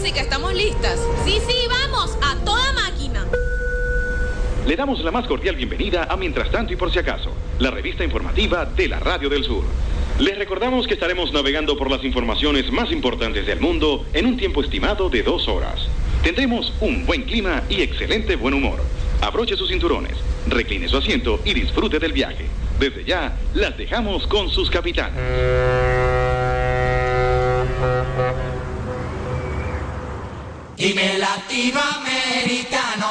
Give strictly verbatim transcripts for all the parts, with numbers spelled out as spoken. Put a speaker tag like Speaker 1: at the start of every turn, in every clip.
Speaker 1: música, estamos listas.
Speaker 2: Sí, sí, vamos, a toda máquina.
Speaker 3: Le damos la más cordial bienvenida a Mientras Tanto y Por Si Acaso, la revista informativa de la Radio del Sur. Les recordamos que estaremos navegando por las informaciones más importantes del mundo en un tiempo estimado de dos horas. Tendremos un buen clima y excelente buen humor. Abroche sus cinturones, recline su asiento y disfrute del viaje. Desde ya, las dejamos con sus capitanes.
Speaker 4: Dime latinoamericano.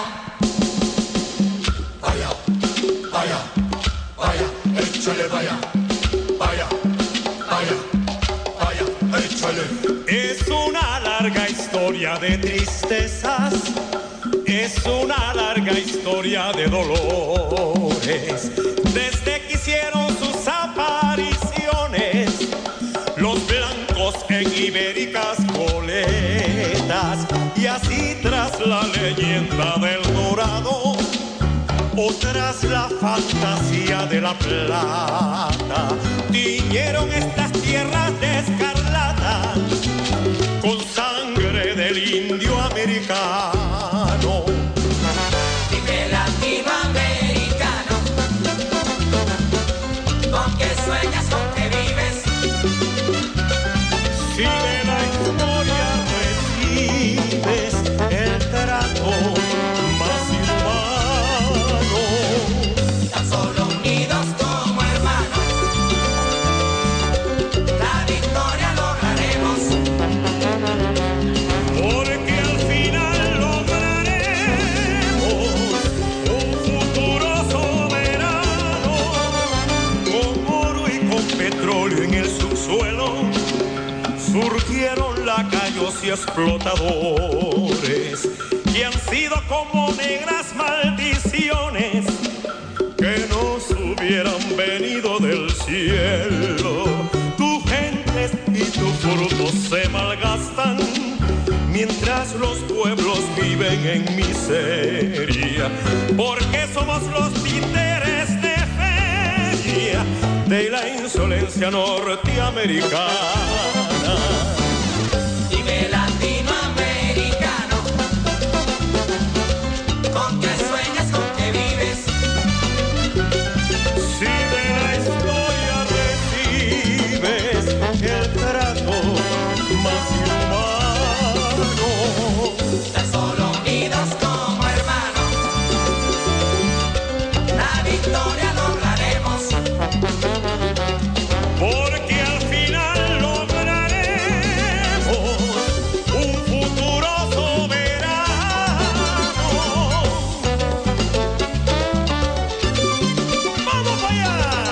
Speaker 4: Vaya, vaya, vaya, échale, vaya, vaya, vaya, vaya, échale.
Speaker 5: Es una larga historia de tristezas, es una larga historia de dolores. Desde que hicieron sus apariciones los blancos en ibéricas goletas, y así tras la leyenda del dorado o tras la fantasía de la plata, tiñeron estas tierras de escarlata con sangre del indio americano.
Speaker 4: Dime latinoamericano, ¿con qué sueñas, con qué vives?
Speaker 5: Si de la historia recibes el trato más inhumano,
Speaker 4: tan solo unidos como hermanos, la victoria lograremos.
Speaker 5: porque al final lograremos un futuro soberano, con oro y con petróleo en el subsuelo. Surgieron lacayos y explotadores que han sido como negras maldiciones que nos hubieran venido del cielo. Tu gente y tu fruto se malgastan mientras los pueblos viven en miseria, porque somos los títeres de feria de la insolencia norteamericana.
Speaker 4: Dime latinoamericano, ¿con qué sueñas, con qué vives?
Speaker 5: Si de la historia recibes el trato más inhumano,
Speaker 4: Tan solo unidos como hermanos, la victoria lograremos.
Speaker 5: porque al final lograremos un futuro soberano. ¡Vamos para allá!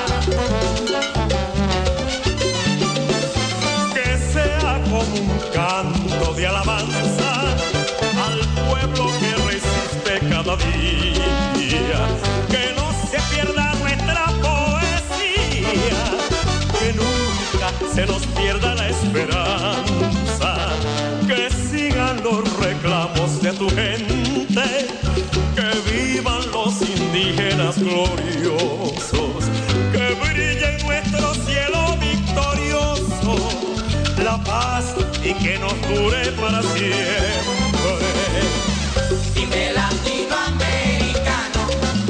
Speaker 5: Que sea como un canto de alabanza al pueblo que resiste cada día, que no se pierda nuestra poesía, que nunca se nos pierda la esperanza, que sigan los reclamos de tu gente, que vivan los indígenas gloriosos, que brille en nuestro cielo victorioso la paz y que nos dure para siempre.
Speaker 4: Dime latinoamericano,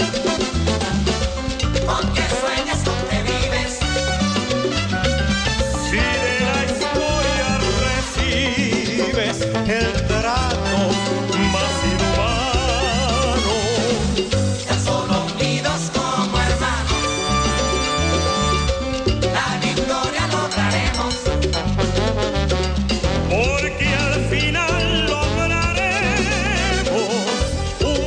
Speaker 4: ¿con qué sueñas, con qué vives?
Speaker 5: Si de la historia recibes el trato más inhumano,
Speaker 4: Tan solo unidos como hermanos, la victoria lograremos.
Speaker 5: porque al final lograremos un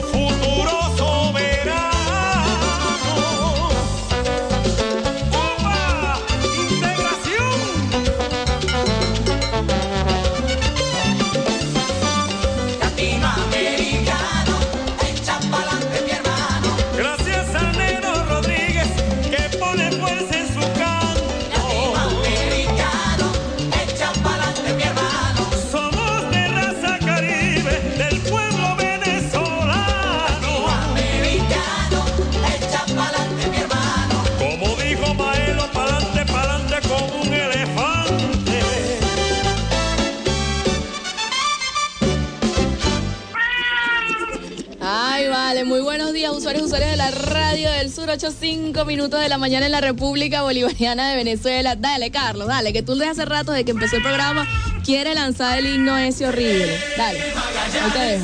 Speaker 1: usuarios y usuarias de la Radio del Sur, ocho cinco minutos de la mañana en la República Bolivariana de Venezuela. Dale, Carlos, dale, que tú desde hace rato, desde que empezó el programa, quiere lanzar el himno ese horrible. Dale, ahí te dejo.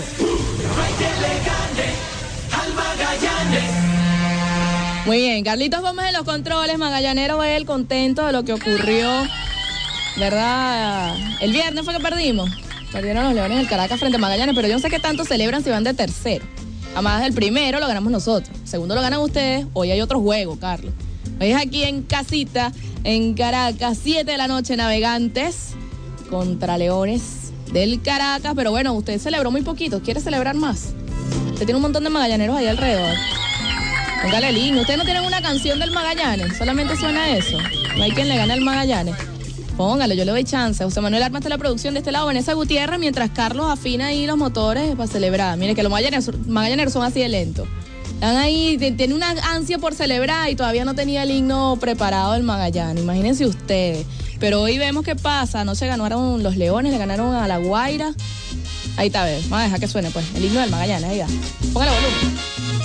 Speaker 1: Muy bien, Carlitos Gómez en los controles, Magallanero él contento de lo que ocurrió, ¿verdad? El viernes fue que perdimos. Perdieron los Leones del Caracas frente a Magallanes, pero yo no sé qué tanto celebran si van de tercero. Además, el primero lo ganamos nosotros, el segundo lo ganan ustedes. Hoy hay otro juego, Carlos. Hoy es aquí en casita, en Caracas, siete de la noche, Navegantes contra Leones del Caracas. Pero bueno, usted celebró muy poquito, ¿quiere celebrar más? Usted tiene un montón de magallaneros ahí alrededor. Póngale el himno. Ustedes no tienen una canción del Magallanes, solamente suena eso. No hay quien le gane al Magallanes. Póngale, yo le doy chance. José Manuel Armas de la producción de este lado, Vanessa Gutiérrez, mientras Carlos afina ahí los motores para celebrar. Mire que los magallaneros, magallaneros son así de lentos. Están ahí, tiene una ansia por celebrar y todavía no tenía el himno preparado el Magallanes. Imagínense ustedes. Pero hoy vemos qué pasa. No se ganaron los Leones, le ganaron a la Guaira. Ahí está, a ver. Vamos a dejar que suene, pues. El himno del Magallanes, ahí va. Póngale volumen.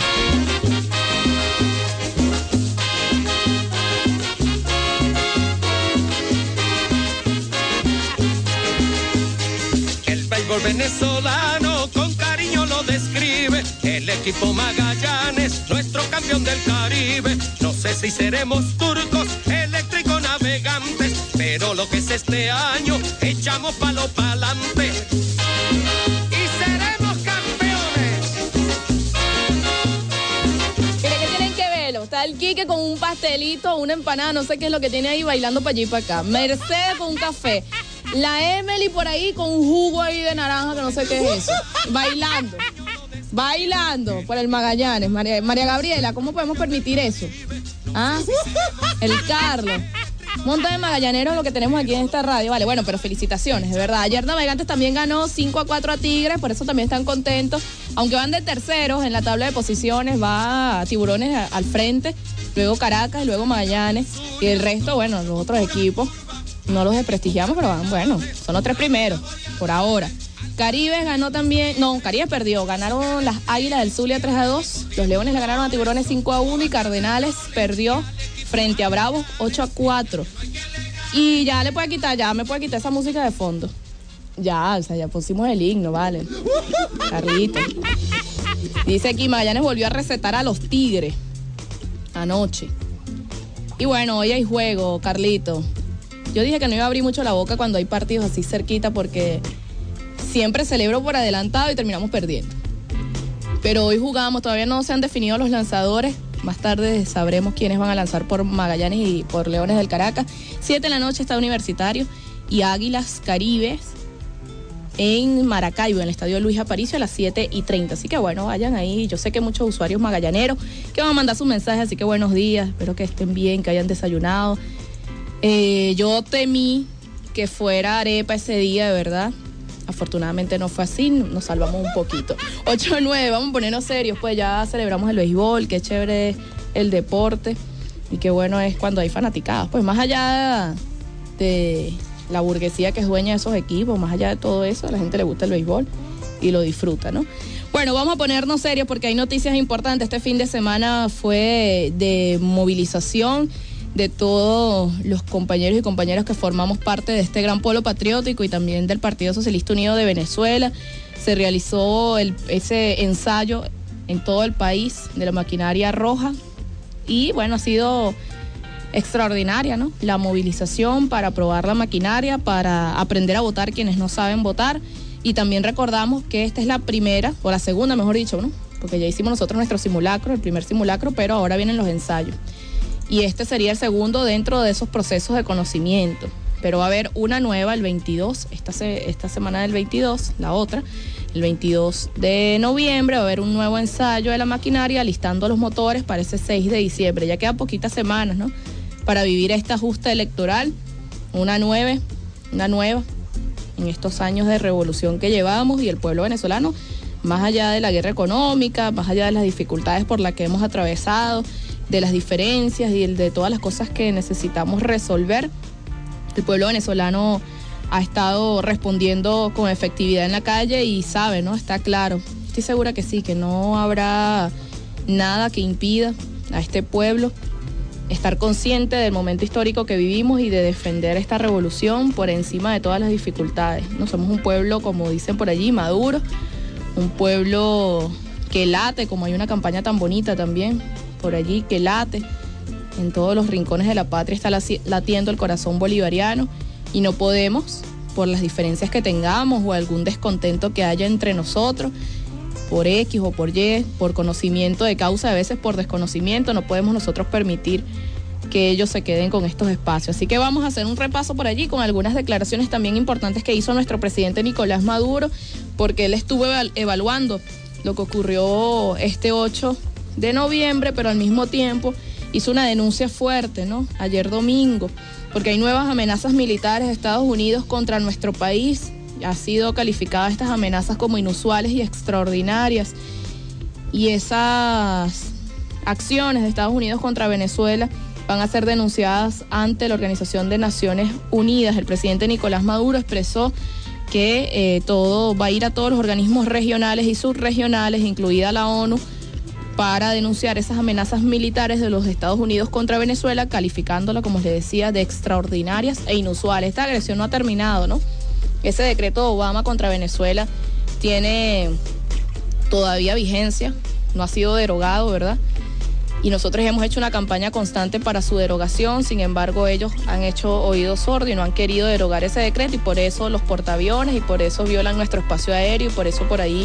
Speaker 6: El venezolano con cariño lo describe, el equipo Magallanes, nuestro campeón del Caribe. No sé si seremos turcos, eléctricos navegantes, pero lo que es este año, echamos palo pa'lante y seremos campeones.
Speaker 1: Mire, ¿qué tienen que verlo? Está el Quique con un pastelito, una empanada, no sé qué es lo que tiene ahí, bailando para allí y para acá. Mercedes con un café. La Emily por ahí con un jugo ahí de naranja que no sé qué es eso. Bailando. Bailando por el Magallanes. María, María Gabriela, ¿cómo podemos permitir eso? ¿Ah? El Carlos. Un montón de magallaneros lo que tenemos aquí en esta radio. Vale, bueno, pero felicitaciones, de verdad. Ayer Navegantes también ganó cinco a cuatro a Tigres, por eso también están contentos. Aunque van de terceros en la tabla de posiciones, va Tiburones al frente, luego Caracas, luego Magallanes. Y el resto, bueno, los otros equipos. No los desprestigiamos, pero van, bueno, son los tres primeros, por ahora. Caribe ganó también, no, Caribe perdió, ganaron las Águilas del Zulia tres a dos, los Leones le ganaron a Tiburones cinco a uno y Cardenales perdió frente a Bravos ocho a cuatro. Y ya le puede quitar, ya me puede quitar esa música de fondo. Ya, o sea, ya pusimos el himno, vale. Carlito. Dice aquí, Magallanes volvió a recetar a los Tigres anoche. Y bueno, hoy hay juego, Carlito. Yo dije que no iba a abrir mucho la boca cuando hay partidos así cerquita porque siempre celebro por adelantado y terminamos perdiendo. Pero hoy jugamos, todavía no se han definido los lanzadores. Más tarde sabremos quiénes van a lanzar por Magallanes y por Leones del Caracas. Siete de la noche está Universitario y Águilas Caribes en Maracaibo, en el estadio Luis Aparicio a las siete y treinta. Así que bueno, vayan ahí. Yo sé que muchos usuarios magallaneros que van a mandar sus mensajes, así que buenos días. Espero que estén bien, que hayan desayunado. Eh, yo temí que fuera arepa ese día, de verdad. Afortunadamente no fue así, nos salvamos un poquito. ocho nueve, vamos a ponernos serios, pues ya celebramos el béisbol, qué chévere es el deporte y qué bueno es cuando hay fanaticadas. Pues más allá de la burguesía que es dueña de esos equipos, más allá de todo eso, a la gente le gusta el béisbol y lo disfruta, ¿no? Bueno, vamos a ponernos serios porque hay noticias importantes. Este fin de semana fue de movilización de todos los compañeros y compañeras que formamos parte de este gran polo patriótico y también del Partido Socialista Unido de Venezuela. Se realizó el, ese ensayo en todo el país de la maquinaria roja y bueno, ha sido extraordinaria, ¿no? La movilización para probar la maquinaria, para aprender a votar quienes no saben votar y también recordamos que esta es la primera, o la segunda mejor dicho, ¿no? Porque ya hicimos nosotros nuestro simulacro, el primer simulacro, pero ahora vienen los ensayos. Y este sería el segundo dentro de esos procesos de conocimiento. Pero va a haber una nueva el veintidós, esta, se, esta semana del veintidós, la otra, el veintidós de noviembre va a haber un nuevo ensayo de la maquinaria listando los motores para ese seis de diciembre. Ya quedan poquitas semanas, ¿no? Para vivir esta justa electoral, una nueva, una nueva, en estos años de revolución que llevamos y el pueblo venezolano, más allá de la guerra económica, más allá de las dificultades por las que hemos atravesado, de las diferencias y de todas las cosas que necesitamos resolver, el pueblo venezolano ha estado respondiendo con efectividad en la calle y sabe, ¿no? Está claro. Estoy segura que sí, que no habrá nada que impida a este pueblo estar consciente del momento histórico que vivimos y de defender esta revolución por encima de todas las dificultades, ¿no? Somos un pueblo, como dicen por allí, maduro, un pueblo que late, como hay una campaña tan bonita también por allí, que late. En todos los rincones de la patria está latiendo el corazón bolivariano y no podemos, por las diferencias que tengamos o algún descontento que haya entre nosotros, por X o por Y, por conocimiento de causa, a veces por desconocimiento, no podemos nosotros permitir que ellos se queden con estos espacios. Así que vamos a hacer un repaso por allí con algunas declaraciones también importantes que hizo nuestro presidente Nicolás Maduro, porque él estuvo evaluando lo que ocurrió este ocho de noviembre, pero al mismo tiempo hizo una denuncia fuerte, ¿no? Ayer domingo, porque hay nuevas amenazas militares de Estados Unidos contra nuestro país. Ha sido calificadas estas amenazas como inusuales y extraordinarias. Y esas acciones de Estados Unidos contra Venezuela van a ser denunciadas ante la Organización de Naciones Unidas. El presidente Nicolás Maduro expresó que eh, todo va a ir a todos los organismos regionales y subregionales, incluida la ONU, para denunciar esas amenazas militares de los Estados Unidos contra Venezuela, calificándola, como les decía, de extraordinarias e inusuales. Esta agresión no ha terminado, ¿no? Ese decreto de Obama contra Venezuela tiene todavía vigencia, no ha sido derogado, ¿verdad? Y nosotros hemos hecho una campaña constante para su derogación. Sin embargo, ellos han hecho oídos sordos y no han querido derogar ese decreto, y por eso los portaaviones, y por eso violan nuestro espacio aéreo, y por eso por ahí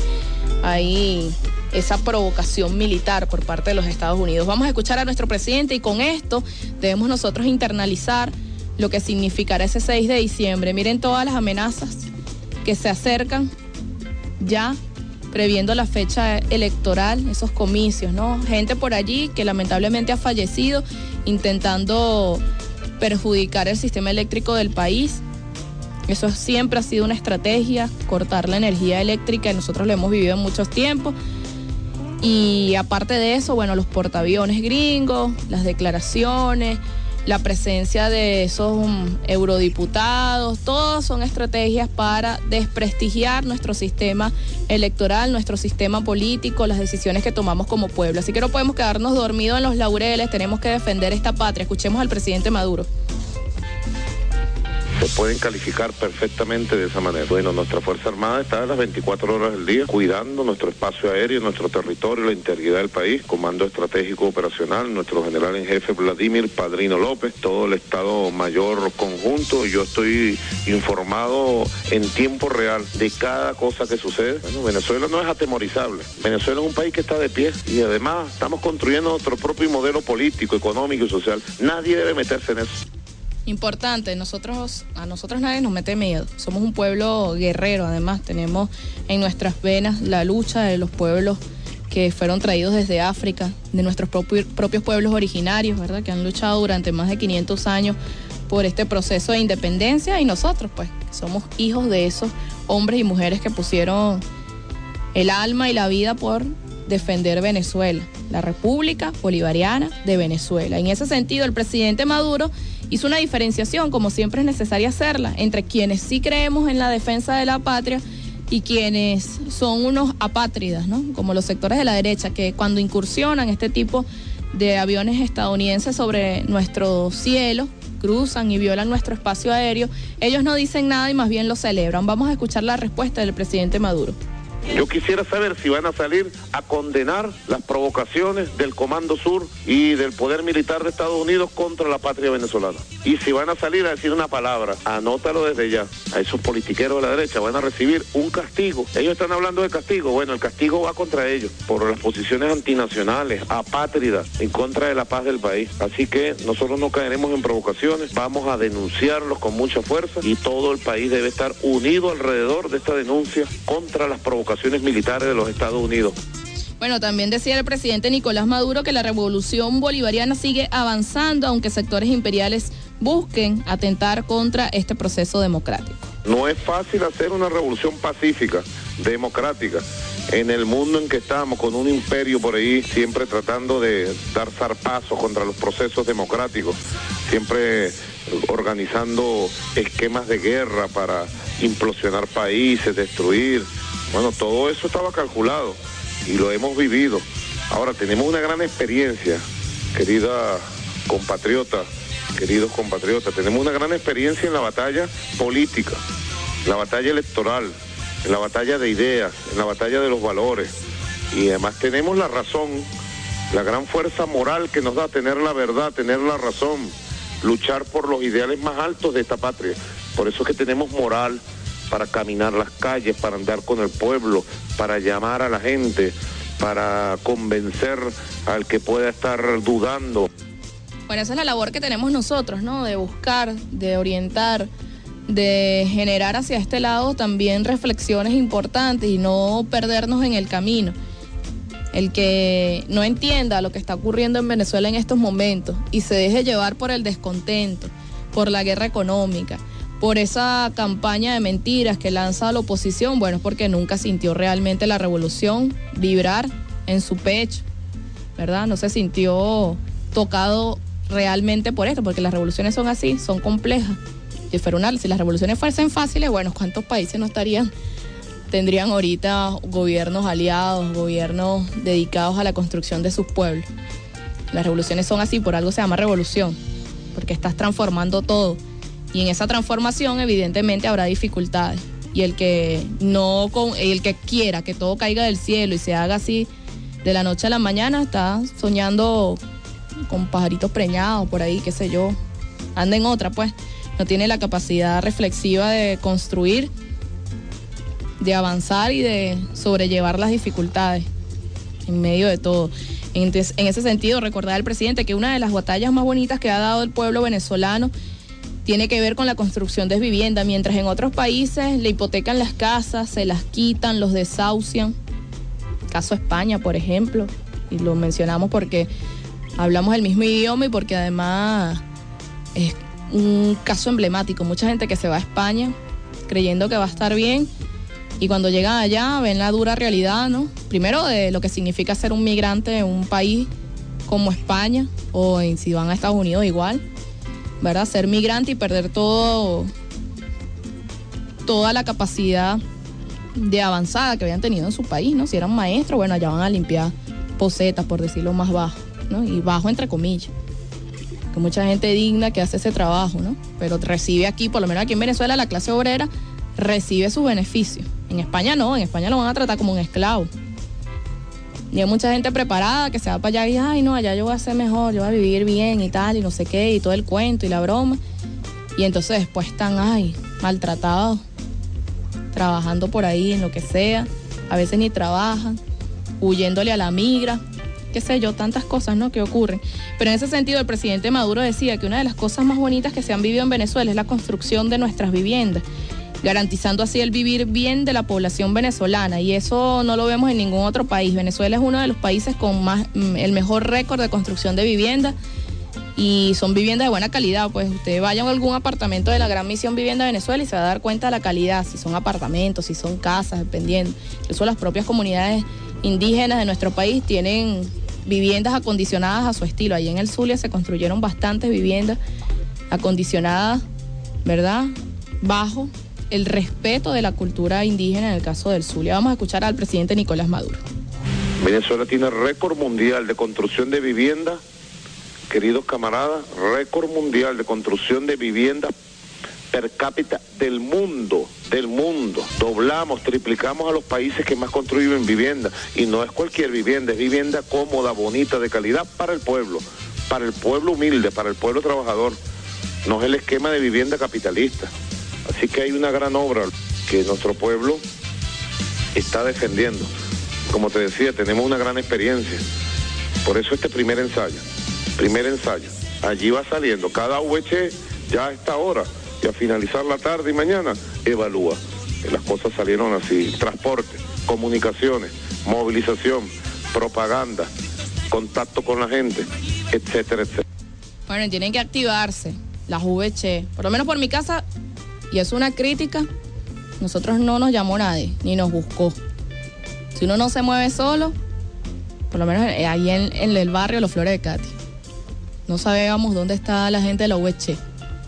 Speaker 1: hay esa provocación militar por parte de los Estados Unidos. Vamos a escuchar a nuestro presidente, y con esto debemos nosotros internalizar lo que significará ese seis de diciembre. Miren todas las amenazas que se acercan ya previendo la fecha electoral, esos comicios, ¿no? Gente por allí que lamentablemente ha fallecido intentando perjudicar el sistema eléctrico del país. Eso siempre ha sido una estrategia, cortar la energía eléctrica, y nosotros lo hemos vivido en muchos tiempos. Y aparte de eso, bueno, los portaaviones gringos, las declaraciones, la presencia de esos um, eurodiputados, todos son estrategias para desprestigiar nuestro sistema electoral, nuestro sistema político, las decisiones que tomamos como pueblo. Así que no podemos quedarnos dormidos en los laureles, tenemos que defender esta patria. Escuchemos al presidente Maduro.
Speaker 7: Se pueden calificar perfectamente de esa manera. Bueno, nuestra Fuerza Armada está a las veinticuatro horas del día cuidando nuestro espacio aéreo, nuestro territorio, la integridad del país. Comando Estratégico Operacional, nuestro general en jefe Vladimir Padrino López, todo el Estado Mayor conjunto. Yo estoy informado en tiempo real de cada cosa que sucede. Bueno, Venezuela no es atemorizable. Venezuela es un país que está de pie, y además estamos construyendo nuestro propio modelo político, económico y social. Nadie debe meterse en eso.
Speaker 1: Importante, nosotros, a nosotros nadie nos mete miedo. Somos un pueblo guerrero, además tenemos en nuestras venas la lucha de los pueblos que fueron traídos desde África, de nuestros propi- propios pueblos originarios, ¿verdad? Que han luchado durante más de quinientos años por este proceso de independencia, y nosotros pues somos hijos de esos hombres y mujeres que pusieron el alma y la vida por defender Venezuela, la República Bolivariana de Venezuela. En ese sentido, el presidente Maduro hizo una diferenciación, como siempre es necesaria hacerla, entre quienes sí creemos en la defensa de la patria y quienes son unos apátridas, ¿no? Como los sectores de la derecha, que cuando incursionan este tipo de aviones estadounidenses sobre nuestro cielo, cruzan y violan nuestro espacio aéreo, ellos no dicen nada y más bien lo celebran. Vamos a escuchar la respuesta del presidente Maduro.
Speaker 7: Yo quisiera saber si van a salir a condenar las provocaciones del Comando Sur y del poder militar de Estados Unidos contra la patria venezolana. Y si van a salir a decir una palabra, anótalo desde ya. A esos politiqueros de la derecha van a recibir un castigo. Ellos están hablando de castigo. Bueno, el castigo va contra ellos por las posiciones antinacionales, apátridas, en contra de la paz del país. Así que nosotros no caeremos en provocaciones, vamos a denunciarlos con mucha fuerza, y todo el país debe estar unido alrededor de esta denuncia contra las provocaciones militares de los Estados Unidos.
Speaker 1: Bueno, también decía el presidente Nicolás Maduro que la revolución bolivariana sigue avanzando, aunque sectores imperiales busquen atentar contra este proceso democrático.
Speaker 7: No es fácil hacer una revolución pacífica, democrática, en el mundo en que estamos, con un imperio por ahí siempre tratando de dar zarpazos contra los procesos democráticos, siempre organizando esquemas de guerra para implosionar países, destruir. Bueno, todo eso estaba calculado y lo hemos vivido. Ahora, tenemos una gran experiencia, querida compatriota, queridos compatriotas, tenemos una gran experiencia en la batalla política, en la batalla electoral, en la batalla de ideas, en la batalla de los valores. Y además tenemos la razón, la gran fuerza moral que nos da tener la verdad, tener la razón, luchar por los ideales más altos de esta patria. Por eso es que tenemos moral para caminar las calles, para andar con el pueblo, para llamar a la gente, para convencer al que pueda estar dudando.
Speaker 1: Bueno, esa es la labor que tenemos nosotros, ¿no? De buscar, de orientar, de generar hacia este lado también reflexiones importantes y no perdernos en el camino. El que no entienda lo que está ocurriendo en Venezuela en estos momentos y se deje llevar por el descontento, por la guerra económica, por esa campaña de mentiras que lanza la oposición, bueno, es porque nunca sintió realmente la revolución vibrar en su pecho, ¿verdad? No se sintió tocado realmente por esto, porque las revoluciones son así, son complejas. Si, fuera una, si las revoluciones fuesen fáciles, bueno, ¿cuántos países no estarían? Tendrían ahorita gobiernos aliados, gobiernos dedicados a la construcción de sus pueblos. Las revoluciones son así, por algo se llama revolución, porque estás transformando todo. Y en esa transformación evidentemente habrá dificultades. Y el que no el que quiera que todo caiga del cielo y se haga así de la noche a la mañana, está soñando con pajaritos preñados por ahí, qué sé yo. Anda en otra, pues. No tiene la capacidad reflexiva de construir, de avanzar y de sobrellevar las dificultades en medio de todo. Entonces, en ese sentido, recordar al presidente que una de las batallas más bonitas que ha dado el pueblo venezolano tiene que ver con la construcción de vivienda, mientras en otros países le hipotecan las casas, se las quitan, los desahucian. Caso España, por ejemplo, y lo mencionamos porque hablamos el mismo idioma y porque además es un caso emblemático. Mucha gente que se va a España creyendo que va a estar bien y cuando llegan allá ven la dura realidad, ¿no? Primero de lo que significa ser un migrante en un país como España, o en, si van a Estados Unidos igual, ¿verdad? Ser migrante y perder todo, toda la capacidad de avanzada que habían tenido en su país, ¿no? Si eran maestros, bueno, allá van a limpiar posetas, por decirlo más bajo, ¿no? Y bajo entre comillas. Que mucha gente digna que hace ese trabajo, ¿no? Pero recibe aquí, por lo menos aquí en Venezuela, la clase obrera recibe sus beneficios. En España no, en España lo van a tratar como un esclavo. Y hay mucha gente preparada que se va para allá y, ay, no, allá yo voy a ser mejor, yo voy a vivir bien y tal, y no sé qué, y todo el cuento y la broma. Y entonces después están, ay, maltratados, trabajando por ahí en lo que sea, a veces ni trabajan, huyéndole a la migra, qué sé yo, tantas cosas, ¿no?, que ocurren. Pero en ese sentido el presidente Maduro decía que una de las cosas más bonitas que se han vivido en Venezuela es la construcción de nuestras viviendas, garantizando así el vivir bien de la población venezolana, y eso no lo vemos en ningún otro país. Venezuela es uno de los países con más el mejor récord de construcción de viviendas, y son viviendas de buena calidad. Pues usted vaya a algún apartamento de la Gran Misión Vivienda de Venezuela y se va a dar cuenta de la calidad, si son apartamentos, si son casas, dependiendo. Incluso las propias comunidades indígenas de nuestro país tienen viviendas acondicionadas a su estilo. Allí en el Zulia se construyeron bastantes viviendas acondicionadas, ¿verdad?, bajo el respeto de la cultura indígena en el caso del Zulia. Vamos a escuchar al presidente Nicolás Maduro.
Speaker 7: Venezuela tiene récord mundial de construcción de viviendas, queridos camaradas, récord mundial de construcción de viviendas per cápita del mundo, del mundo. Doblamos, triplicamos a los países que más construyen vivienda, y no es cualquier vivienda, es vivienda cómoda, bonita, de calidad para el pueblo, para el pueblo humilde, para el pueblo trabajador. No es el esquema de vivienda capitalista. Así que hay una gran obra que nuestro pueblo está defendiendo. Como te decía, tenemos una gran experiencia. Por eso este primer ensayo, primer ensayo, allí va saliendo. Cada V H ya a esta hora, y a finalizar la tarde y mañana, evalúa. Las cosas salieron así: transporte, comunicaciones, movilización, propaganda, contacto con la gente, etcétera, etcétera.
Speaker 1: Bueno, tienen que activarse las V H. Por lo menos por mi casa, y es una crítica, nosotros no nos llamó nadie, ni nos buscó. Si uno no se mueve solo, por lo menos ahí en, en el barrio Los Flores de Katy, no sabíamos dónde está la gente de la U H.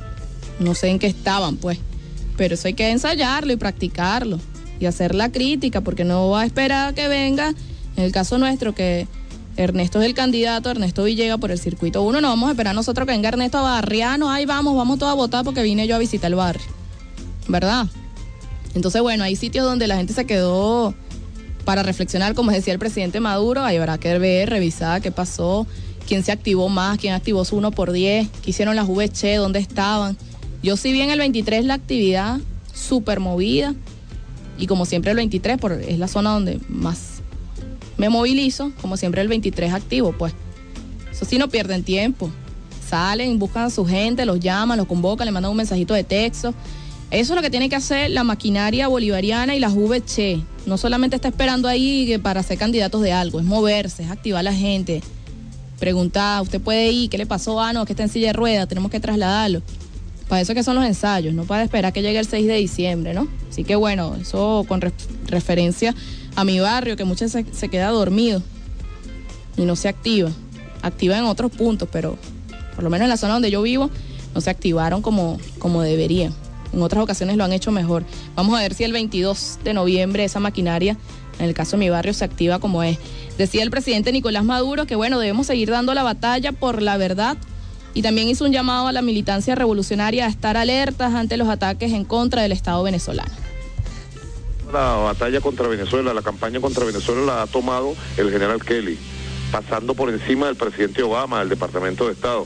Speaker 1: No sé en qué estaban, pues. Pero eso hay que ensayarlo y practicarlo y hacer la crítica, porque no va a esperar que venga, en el caso nuestro, que Ernesto es el candidato, Ernesto Villegas por el circuito uno. No vamos a esperar nosotros que venga Ernesto a Barriano. Ahí vamos, vamos todos a votar porque vine yo a visitar el barrio. ¿Verdad? Entonces, bueno, hay sitios donde la gente se quedó para reflexionar, como decía el presidente Maduro. Ahí habrá que ver, revisar qué pasó, quién se activó más, quién activó su uno por diez, qué hicieron las V Che, dónde estaban. Yo sí vi en el veintitrés la actividad súper movida, y como siempre el veintitrés por, es la zona donde más me movilizo, como siempre el veintitrés activo, pues. Eso sí, no pierden tiempo. Salen, buscan a su gente, los llaman, los convocan, le mandan un mensajito de texto. Eso es lo que tiene que hacer la maquinaria bolivariana y las V Che. No solamente está esperando ahí para ser candidatos de algo, es moverse, es activar a la gente. Preguntar, ¿usted puede ir? ¿Qué le pasó? Ah, no, que está en silla de ruedas, tenemos que trasladarlo. Para eso que son los ensayos, no para esperar que llegue el seis de diciembre, ¿no? Así que bueno, eso con re- referencia a mi barrio, que muchas se, se queda dormido y no se activa. Activa en otros puntos, pero por lo menos en la zona donde yo vivo no se activaron como, como deberían. En otras ocasiones lo han hecho mejor. Vamos a ver si el veintidós de noviembre esa maquinaria, en el caso de mi barrio, se activa como es. Decía el presidente Nicolás Maduro que bueno, debemos seguir dando la batalla por la verdad, y también hizo un llamado a la militancia revolucionaria a estar alertas ante los ataques en contra del Estado venezolano.
Speaker 7: La batalla contra Venezuela, la campaña contra Venezuela la ha tomado el general Kelly, pasando por encima del presidente Obama, del Departamento de Estado.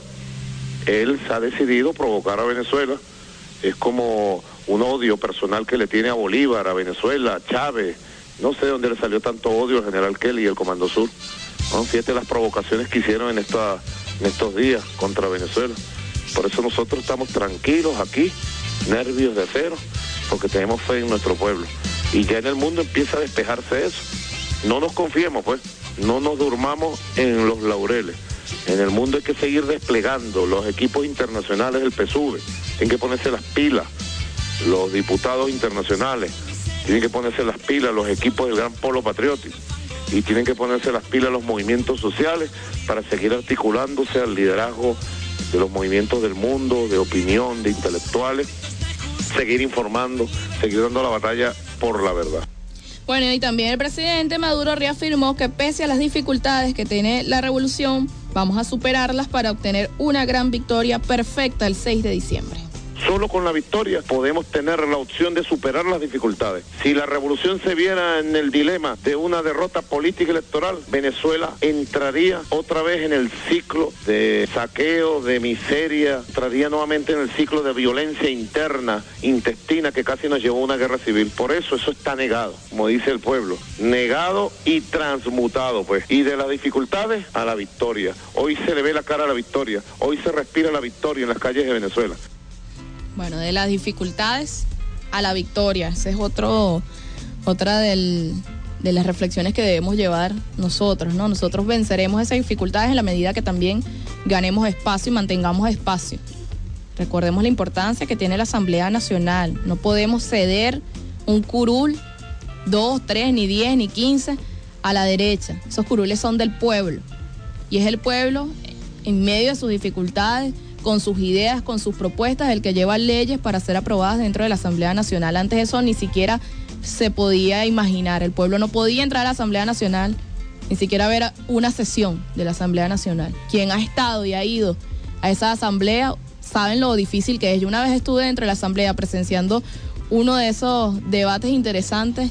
Speaker 7: Él se ha decidido provocar a Venezuela. Es como un odio personal que le tiene a Bolívar, a Venezuela, a Chávez. No sé de dónde le salió tanto odio al general Kelly y el Comando Sur. ¿No? Fíjate las provocaciones que hicieron en, esta, en estos días contra Venezuela. Por eso nosotros estamos tranquilos aquí, nervios de cero, porque tenemos fe en nuestro pueblo. Y ya en el mundo empieza a despejarse eso. No nos confiemos, pues, no nos durmamos en los laureles. En el mundo hay que seguir desplegando los equipos internacionales del P S U V. Tienen que ponerse las pilas los diputados internacionales. Tienen que ponerse las pilas los equipos del Gran Polo Patriótico. Y tienen que ponerse las pilas los movimientos sociales para seguir articulándose al liderazgo de los movimientos del mundo, de opinión, de intelectuales. Seguir informando, seguir dando la batalla por la verdad.
Speaker 1: Bueno, y también el presidente Maduro reafirmó que pese a las dificultades que tiene la revolución, vamos a superarlas para obtener una gran victoria perfecta el seis de diciembre.
Speaker 7: Solo con la victoria podemos tener la opción de superar las dificultades. Si la revolución se viera en el dilema de una derrota política electoral, Venezuela entraría otra vez en el ciclo de saqueo, de miseria, entraría nuevamente en el ciclo de violencia interna, intestina, que casi nos llevó a una guerra civil. Por eso eso está negado, como dice el pueblo, negado y transmutado, pues. Y de las dificultades a la victoria. Hoy se le ve la cara a la victoria, hoy se respira la victoria en las calles de Venezuela.
Speaker 1: Bueno, de las dificultades a la victoria, esa es otro, otra del, de las reflexiones que debemos llevar nosotros, ¿no? Nosotros venceremos esas dificultades en la medida que también ganemos espacio y mantengamos espacio. Recordemos la importancia que tiene la Asamblea Nacional. No podemos ceder un curul, dos, tres, ni diez, ni quince a la derecha. Esos curules son del pueblo. Y es el pueblo, en medio de sus dificultades, con sus ideas, con sus propuestas, el que lleva leyes para ser aprobadas dentro de la Asamblea Nacional. Antes eso ni siquiera se podía imaginar. El pueblo no podía entrar a la Asamblea Nacional, ni siquiera ver una sesión de la Asamblea Nacional. Quien ha estado y ha ido a esa asamblea saben lo difícil que es. Yo una vez estuve dentro de la asamblea presenciando uno de esos debates interesantes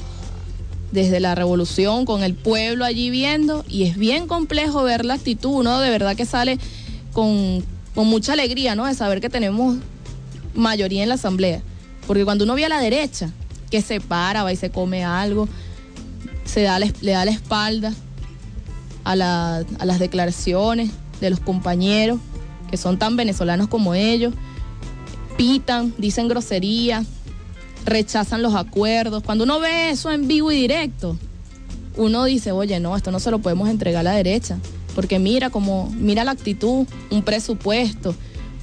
Speaker 1: desde la revolución, con el pueblo allí viendo, y es bien complejo ver la actitud. Uno de verdad que sale con... con mucha alegría, ¿no? De saber que tenemos mayoría en la asamblea. Porque cuando uno ve a la derecha, que se para, va y se come algo, se da, le, le da la espalda a, la, a las declaraciones de los compañeros, que son tan venezolanos como ellos, pitan, dicen groserías, rechazan los acuerdos. Cuando uno ve eso en vivo y directo, uno dice, oye, no, esto no se lo podemos entregar a la derecha. Porque mira como, mira la actitud, un presupuesto,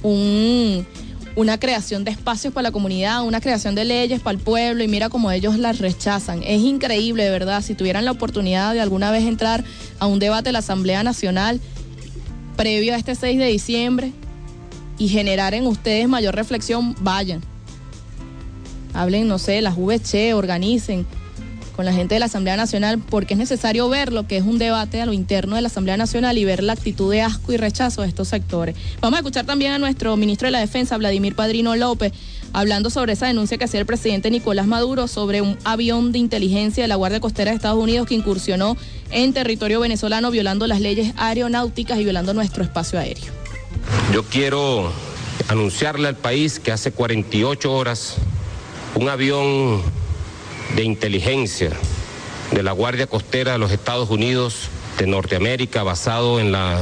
Speaker 1: un, una creación de espacios para la comunidad, una creación de leyes para el pueblo, y mira cómo ellos las rechazan. Es increíble, de verdad. Si tuvieran la oportunidad de alguna vez entrar a un debate de la Asamblea Nacional previo a este seis de diciembre y generar en ustedes mayor reflexión, vayan. Hablen, no sé, las V Che, organicen, con la gente de la Asamblea Nacional, porque es necesario ver lo que es un debate a lo interno de la Asamblea Nacional y ver la actitud de asco y rechazo de estos sectores. Vamos a escuchar también a nuestro ministro de la Defensa, Vladimir Padrino López, hablando sobre esa denuncia que hacía el presidente Nicolás Maduro sobre un avión de inteligencia de la Guardia Costera de Estados Unidos que incursionó en territorio venezolano violando las leyes aeronáuticas y violando nuestro espacio aéreo.
Speaker 8: Yo quiero anunciarle al país que hace cuarenta y ocho horas un avión de inteligencia de la Guardia Costera de los Estados Unidos de Norteamérica, basado en la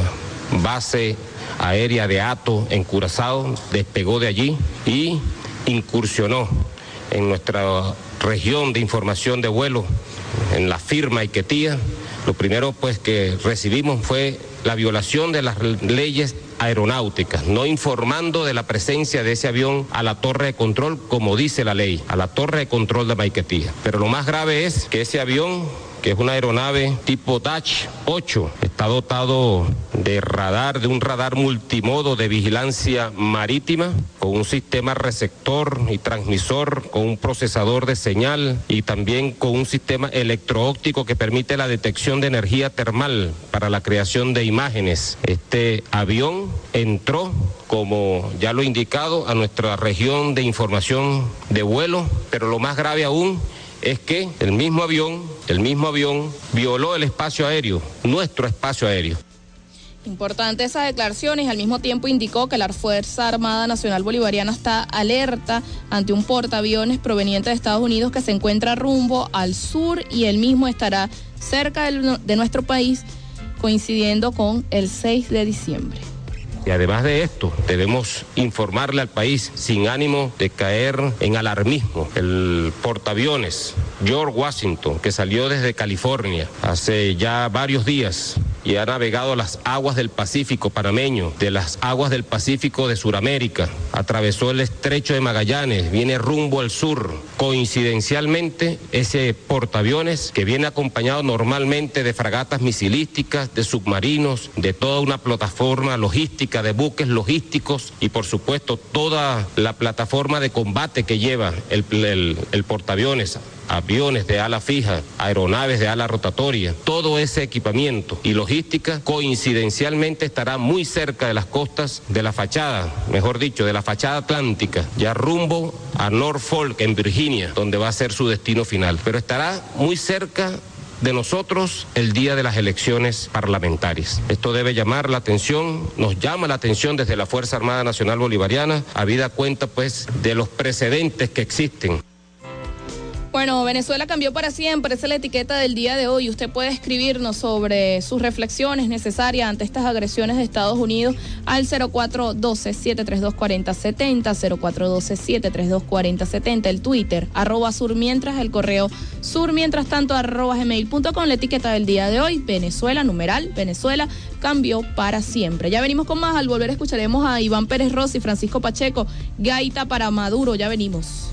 Speaker 8: base aérea de Hato en Curazao, despegó de allí y incursionó en nuestra región de información de vuelo, en la firma Iquetía. Lo primero pues que recibimos fue la violación de las leyes aeronáuticas, no informando de la presencia de ese avión a la torre de control, como dice la ley, a la torre de control de Maiquetía. Pero lo más grave es que ese avión, que es una aeronave tipo Dash ocho, está dotado de radar, de un radar multimodo de vigilancia marítima, con un sistema receptor y transmisor, con un procesador de señal y también con un sistema electro-óptico que permite la detección de energía termal para la creación de imágenes. Este avión entró, como ya lo he indicado, a nuestra región de información de vuelo, pero lo más grave aún es que el mismo avión, el mismo avión violó el espacio aéreo, nuestro espacio aéreo.
Speaker 1: Importante esas declaraciones, al mismo tiempo indicó que la Fuerza Armada Nacional Bolivariana está alerta ante un portaaviones proveniente de Estados Unidos que se encuentra rumbo al sur y el mismo estará cerca del, de nuestro país, coincidiendo con el seis de diciembre.
Speaker 8: Y además de esto, debemos informarle al país, sin ánimo de caer en alarmismo, el portaaviones George Washington, que salió desde California hace ya varios días y ha navegado las aguas del Pacífico panameño, de las aguas del Pacífico de Sudamérica, atravesó el estrecho de Magallanes, viene rumbo al sur. Coincidencialmente, ese portaaviones, que viene acompañado normalmente de fragatas misilísticas, de submarinos, de toda una plataforma logística, de buques logísticos y por supuesto toda la plataforma de combate que lleva el, el, el portaaviones, aviones de ala fija, aeronaves de ala rotatoria, todo ese equipamiento y logística coincidencialmente estará muy cerca de las costas de la fachada, mejor dicho, de la fachada atlántica, ya rumbo a Norfolk en Virginia, donde va a ser su destino final, pero estará muy cerca de nosotros el día de las elecciones parlamentarias. Esto debe llamar la atención, nos llama la atención desde la Fuerza Armada Nacional Bolivariana, habida cuenta pues de los precedentes que existen.
Speaker 1: Bueno, Venezuela cambió para siempre, esa es la etiqueta del día de hoy. Usted puede escribirnos sobre sus reflexiones necesarias ante estas agresiones de Estados Unidos al cero cuatro uno dos, siete tres dos, cuatro cero siete cero, cero cuatro uno dos, siete tres dos, cuatro cero siete cero, el Twitter, arroba surmientras, el correo surmientrastanto, arroba gmail punto com, la etiqueta del día de hoy, Venezuela, numeral, Venezuela cambió para siempre. Ya venimos con más, al volver escucharemos a Iván Pérez Rossi y Francisco Pacheco, Gaita para Maduro, ya venimos.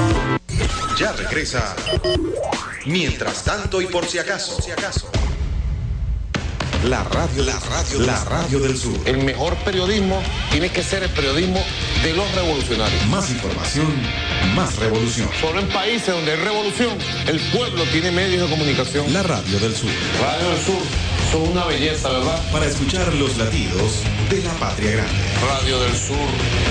Speaker 9: Ya regresa. Mientras tanto y por si acaso. La radio, la radio, la radio del sur.
Speaker 10: El mejor periodismo tiene que ser el periodismo de los revolucionarios.
Speaker 9: Más información, más revolución.
Speaker 10: Solo en países donde hay revolución, el pueblo tiene medios de comunicación.
Speaker 9: La radio del sur.
Speaker 10: Radio del sur, son una belleza, ¿verdad?
Speaker 9: Para escuchar los latidos de la patria grande.
Speaker 10: Radio del sur.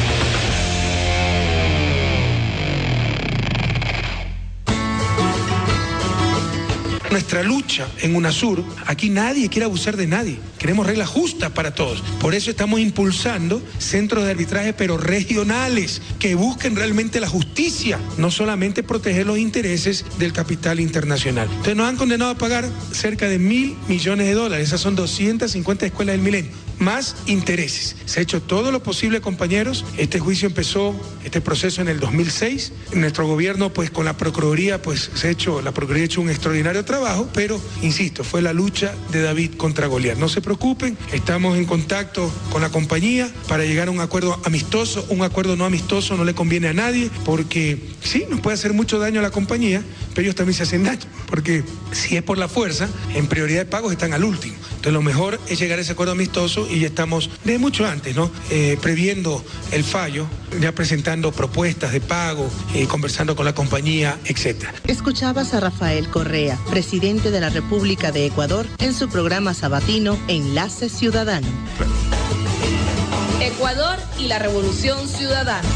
Speaker 11: Nuestra lucha en UNASUR, aquí nadie quiere abusar de nadie. Queremos reglas justas para todos. Por eso estamos impulsando centros de arbitraje, pero regionales, que busquen realmente la justicia, no solamente proteger los intereses del capital internacional. Entonces nos han condenado a pagar cerca de mil millones de dólares. Esas son doscientas cincuenta escuelas del milenio, más intereses. Se ha hecho todo lo posible, compañeros. Este juicio empezó, este proceso en el dos mil seis. Nuestro gobierno, pues con la Procuraduría, pues se ha hecho, la Procuraduría ha hecho un extraordinario trabajo, pero, insisto, fue la lucha de David contra Goliat. No se preocupen, estamos en contacto con la compañía para llegar a un acuerdo amistoso. Un acuerdo no amistoso no le conviene a nadie, porque sí, nos puede hacer mucho daño a la compañía, pero ellos también se hacen daño, porque si es por la fuerza, en prioridad de pagos están al último. Entonces lo mejor es llegar a ese acuerdo amistoso y estamos de mucho antes, ¿no? Eh, previendo el fallo, ya presentando propuestas de pago, eh, conversando con la compañía, etcétera.
Speaker 12: Escuchabas a Rafael Correa, presidente de la República de Ecuador, en su programa sabatino Enlace Ciudadano.
Speaker 2: Ecuador y la Revolución Ciudadana.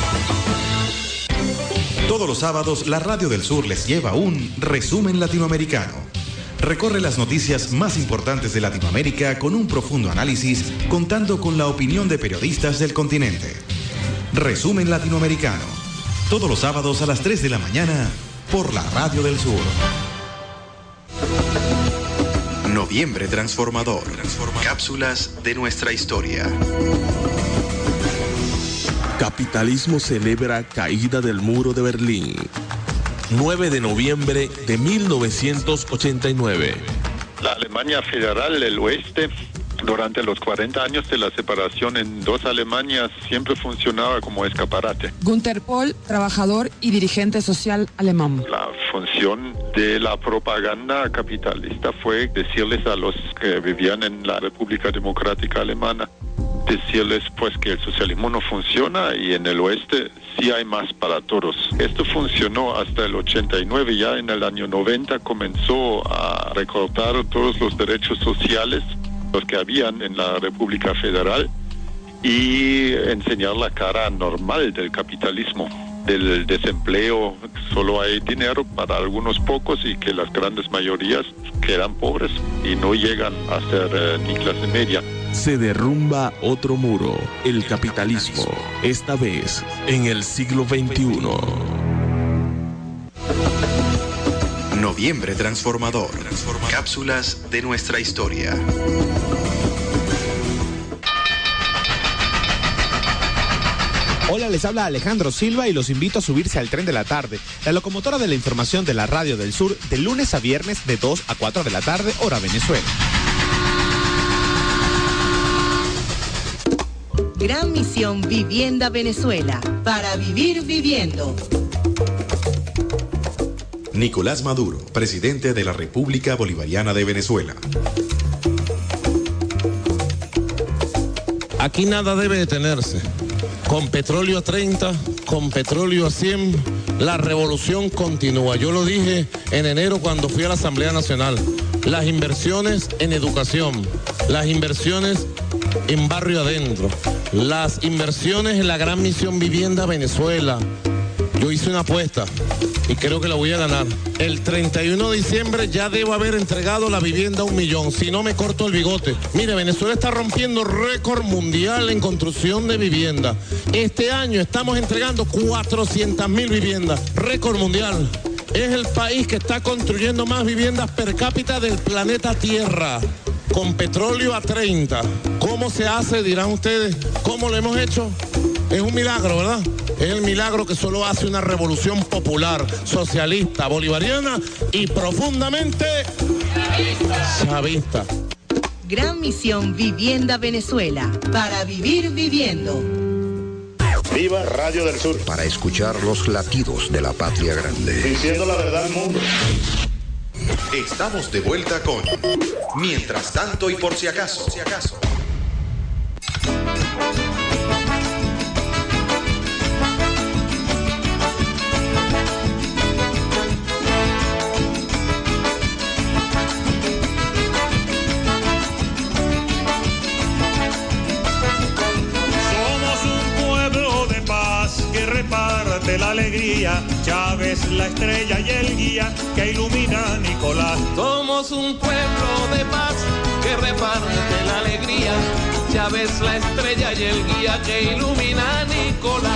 Speaker 9: Todos los sábados, la Radio del Sur les lleva un resumen latinoamericano. Recorre las noticias más importantes de Latinoamérica con un profundo análisis, contando con la opinión de periodistas del continente. Resumen latinoamericano. Todos los sábados a las tres de la mañana por la Radio del Sur. Noviembre Transformador. Cápsulas de nuestra historia.
Speaker 13: Capitalismo celebra caída del muro de Berlín. nueve de noviembre de mil novecientos ochenta y nueve.
Speaker 14: La Alemania Federal del Oeste, durante los cuarenta años de la separación en dos Alemanias, siempre funcionaba como escaparate.
Speaker 15: Günter Pohl, trabajador y dirigente social alemán.
Speaker 14: La función de la propaganda capitalista fue decirles a los que vivían en la República Democrática Alemana, decirles pues que el socialismo no funciona y en el oeste sí hay más para todos. Esto funcionó hasta el ochenta y nueve, ya en el año noventa comenzó a recortar todos los derechos sociales, los que habían en la República Federal, y enseñar la cara normal del capitalismo, del desempleo. Solo hay dinero para algunos pocos y que las grandes mayorías quedan pobres y no llegan a ser eh, ni clase media.
Speaker 13: Se derrumba otro muro, el capitalismo, esta vez en el siglo veintiuno.
Speaker 9: Noviembre Transformador. Cápsulas de nuestra historia.
Speaker 16: Hola, les habla Alejandro Silva y los invito a subirse al Tren de la Tarde, la locomotora de la información de la Radio del Sur, de lunes a viernes de dos a cuatro de la tarde, hora Venezuela.
Speaker 12: Gran Misión Vivienda Venezuela, para vivir viviendo.
Speaker 9: Nicolás Maduro, presidente de la República Bolivariana de Venezuela.
Speaker 17: Aquí nada debe detenerse. Con petróleo a treinta, con petróleo a cien, la revolución continúa. Yo lo dije en enero cuando fui a la Asamblea Nacional. Las inversiones en educación, las inversiones en barrio adentro, las inversiones en la Gran Misión Vivienda Venezuela. Yo hice una apuesta y creo que la voy a ganar. El treinta y uno de diciembre ya debo haber entregado la vivienda a un millón, si no me corto el bigote. Mire, Venezuela está rompiendo récord mundial en construcción de vivienda. Este año estamos entregando cuatrocientas mil viviendas, récord mundial. Es el país que está construyendo más viviendas per cápita del planeta Tierra, con petróleo a treinta. ¿Cómo se hace? Dirán ustedes. ¿Cómo lo hemos hecho? Es un milagro, ¿verdad? Es el milagro que solo hace una revolución popular, socialista, bolivariana y profundamente chavista.
Speaker 12: Gran Misión Vivienda Venezuela, para vivir viviendo.
Speaker 18: Viva Radio del Sur.
Speaker 19: Para escuchar los latidos de la patria grande.
Speaker 18: Diciendo la verdad al mundo.
Speaker 9: Estamos de vuelta con Mientras tanto y por si acaso. Por si acaso.
Speaker 5: Reparte la alegría, Chávez la estrella y el guía que ilumina a Nicolás.
Speaker 6: Somos un pueblo de paz que reparte la alegría, Chávez la estrella y el guía que ilumina a Nicolás.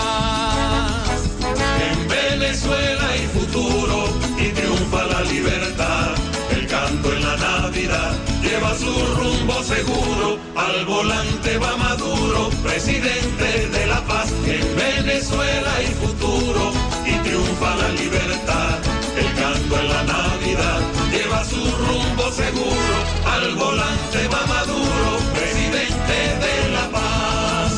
Speaker 5: En Venezuela hay futuro y triunfa la libertad. El canto en la Navidad lleva su rumbo seguro. Al volante va Maduro, presidente de la paz. En Venezuela hay futuro y triunfa la libertad. El canto en la Navidad lleva su rumbo seguro. Al volante va Maduro, presidente de la paz.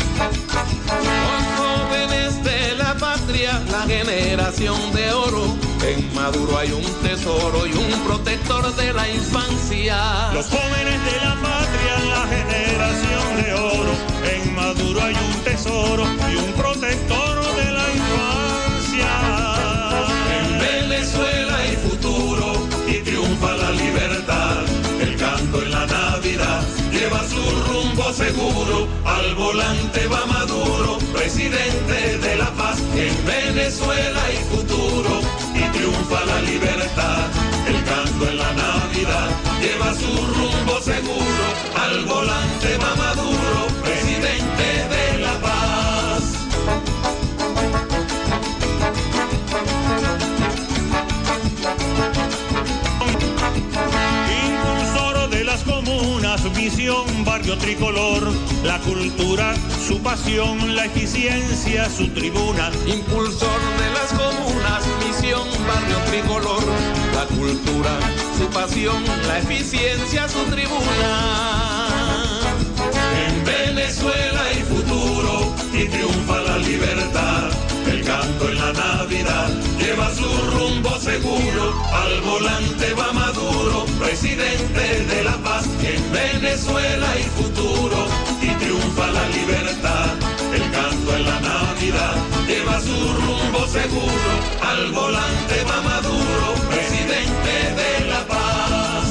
Speaker 6: La generación de oro, En Maduro hay un tesoro y un protector de la infancia.
Speaker 5: Los jóvenes de la patria, la generación de oro. En Maduro hay un tesoro y un protector de la infancia.
Speaker 6: En Venezuela hay futuro y triunfa la libertad. El canto en la Navidad lleva su rumbo seguro. Al volante va Maduro, presidente de la paz. En Venezuela hay futuro y triunfa la libertad. El canto en la Navidad lleva su rumbo seguro. Al volante va Maduro, presidente de la paz.
Speaker 5: Impulsor de las comunas, visión, barrio tricolor. La cultura, su pasión, la eficiencia, su tribuna.
Speaker 6: Impulsor de las comunas, misión, barrio tricolor. La cultura, su pasión, la eficiencia, su tribuna. En Venezuela hay futuro y triunfa la libertad. El canto en la Navidad lleva su rumbo seguro. Al volante va Maduro, presidente de la paz. En Venezuela hay futuro y triunfa la libertad. El canto en la Navidad lleva su rumbo seguro. Al volante va Maduro, presidente de la paz.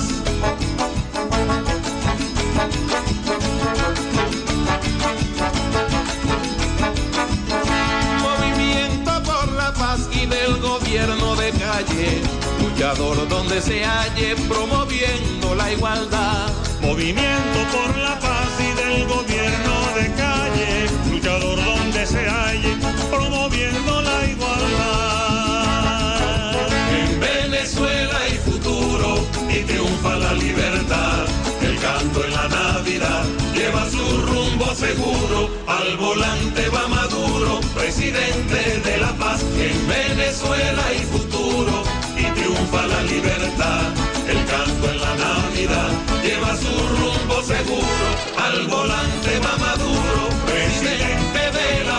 Speaker 6: Movimiento por la paz y del gobierno de calle. Luchador donde se halle, promoviendo la igualdad.
Speaker 5: Movimiento por la paz y del gobierno de calle. Luchador donde se halle, promoviendo la igualdad.
Speaker 6: En Venezuela hay futuro y triunfa la libertad. El canto en la Navidad lleva su rumbo seguro. Al volante va Maduro, presidente de la paz. En Venezuela hay futuro y triunfa la libertad. El canto en la Navidad lleva su rumbo seguro. Al volante va Maduro, presidente de la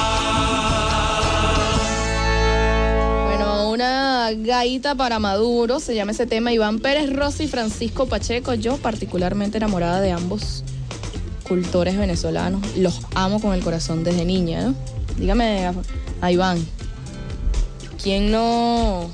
Speaker 6: paz.
Speaker 1: Bueno, una gaita para Maduro, se llama ese tema. Iván Pérez Rossi y Francisco Pacheco. Yo particularmente enamorada de ambos cultores venezolanos. Los amo con el corazón desde niña, ¿no? Dígame a, a Iván, ¿quién no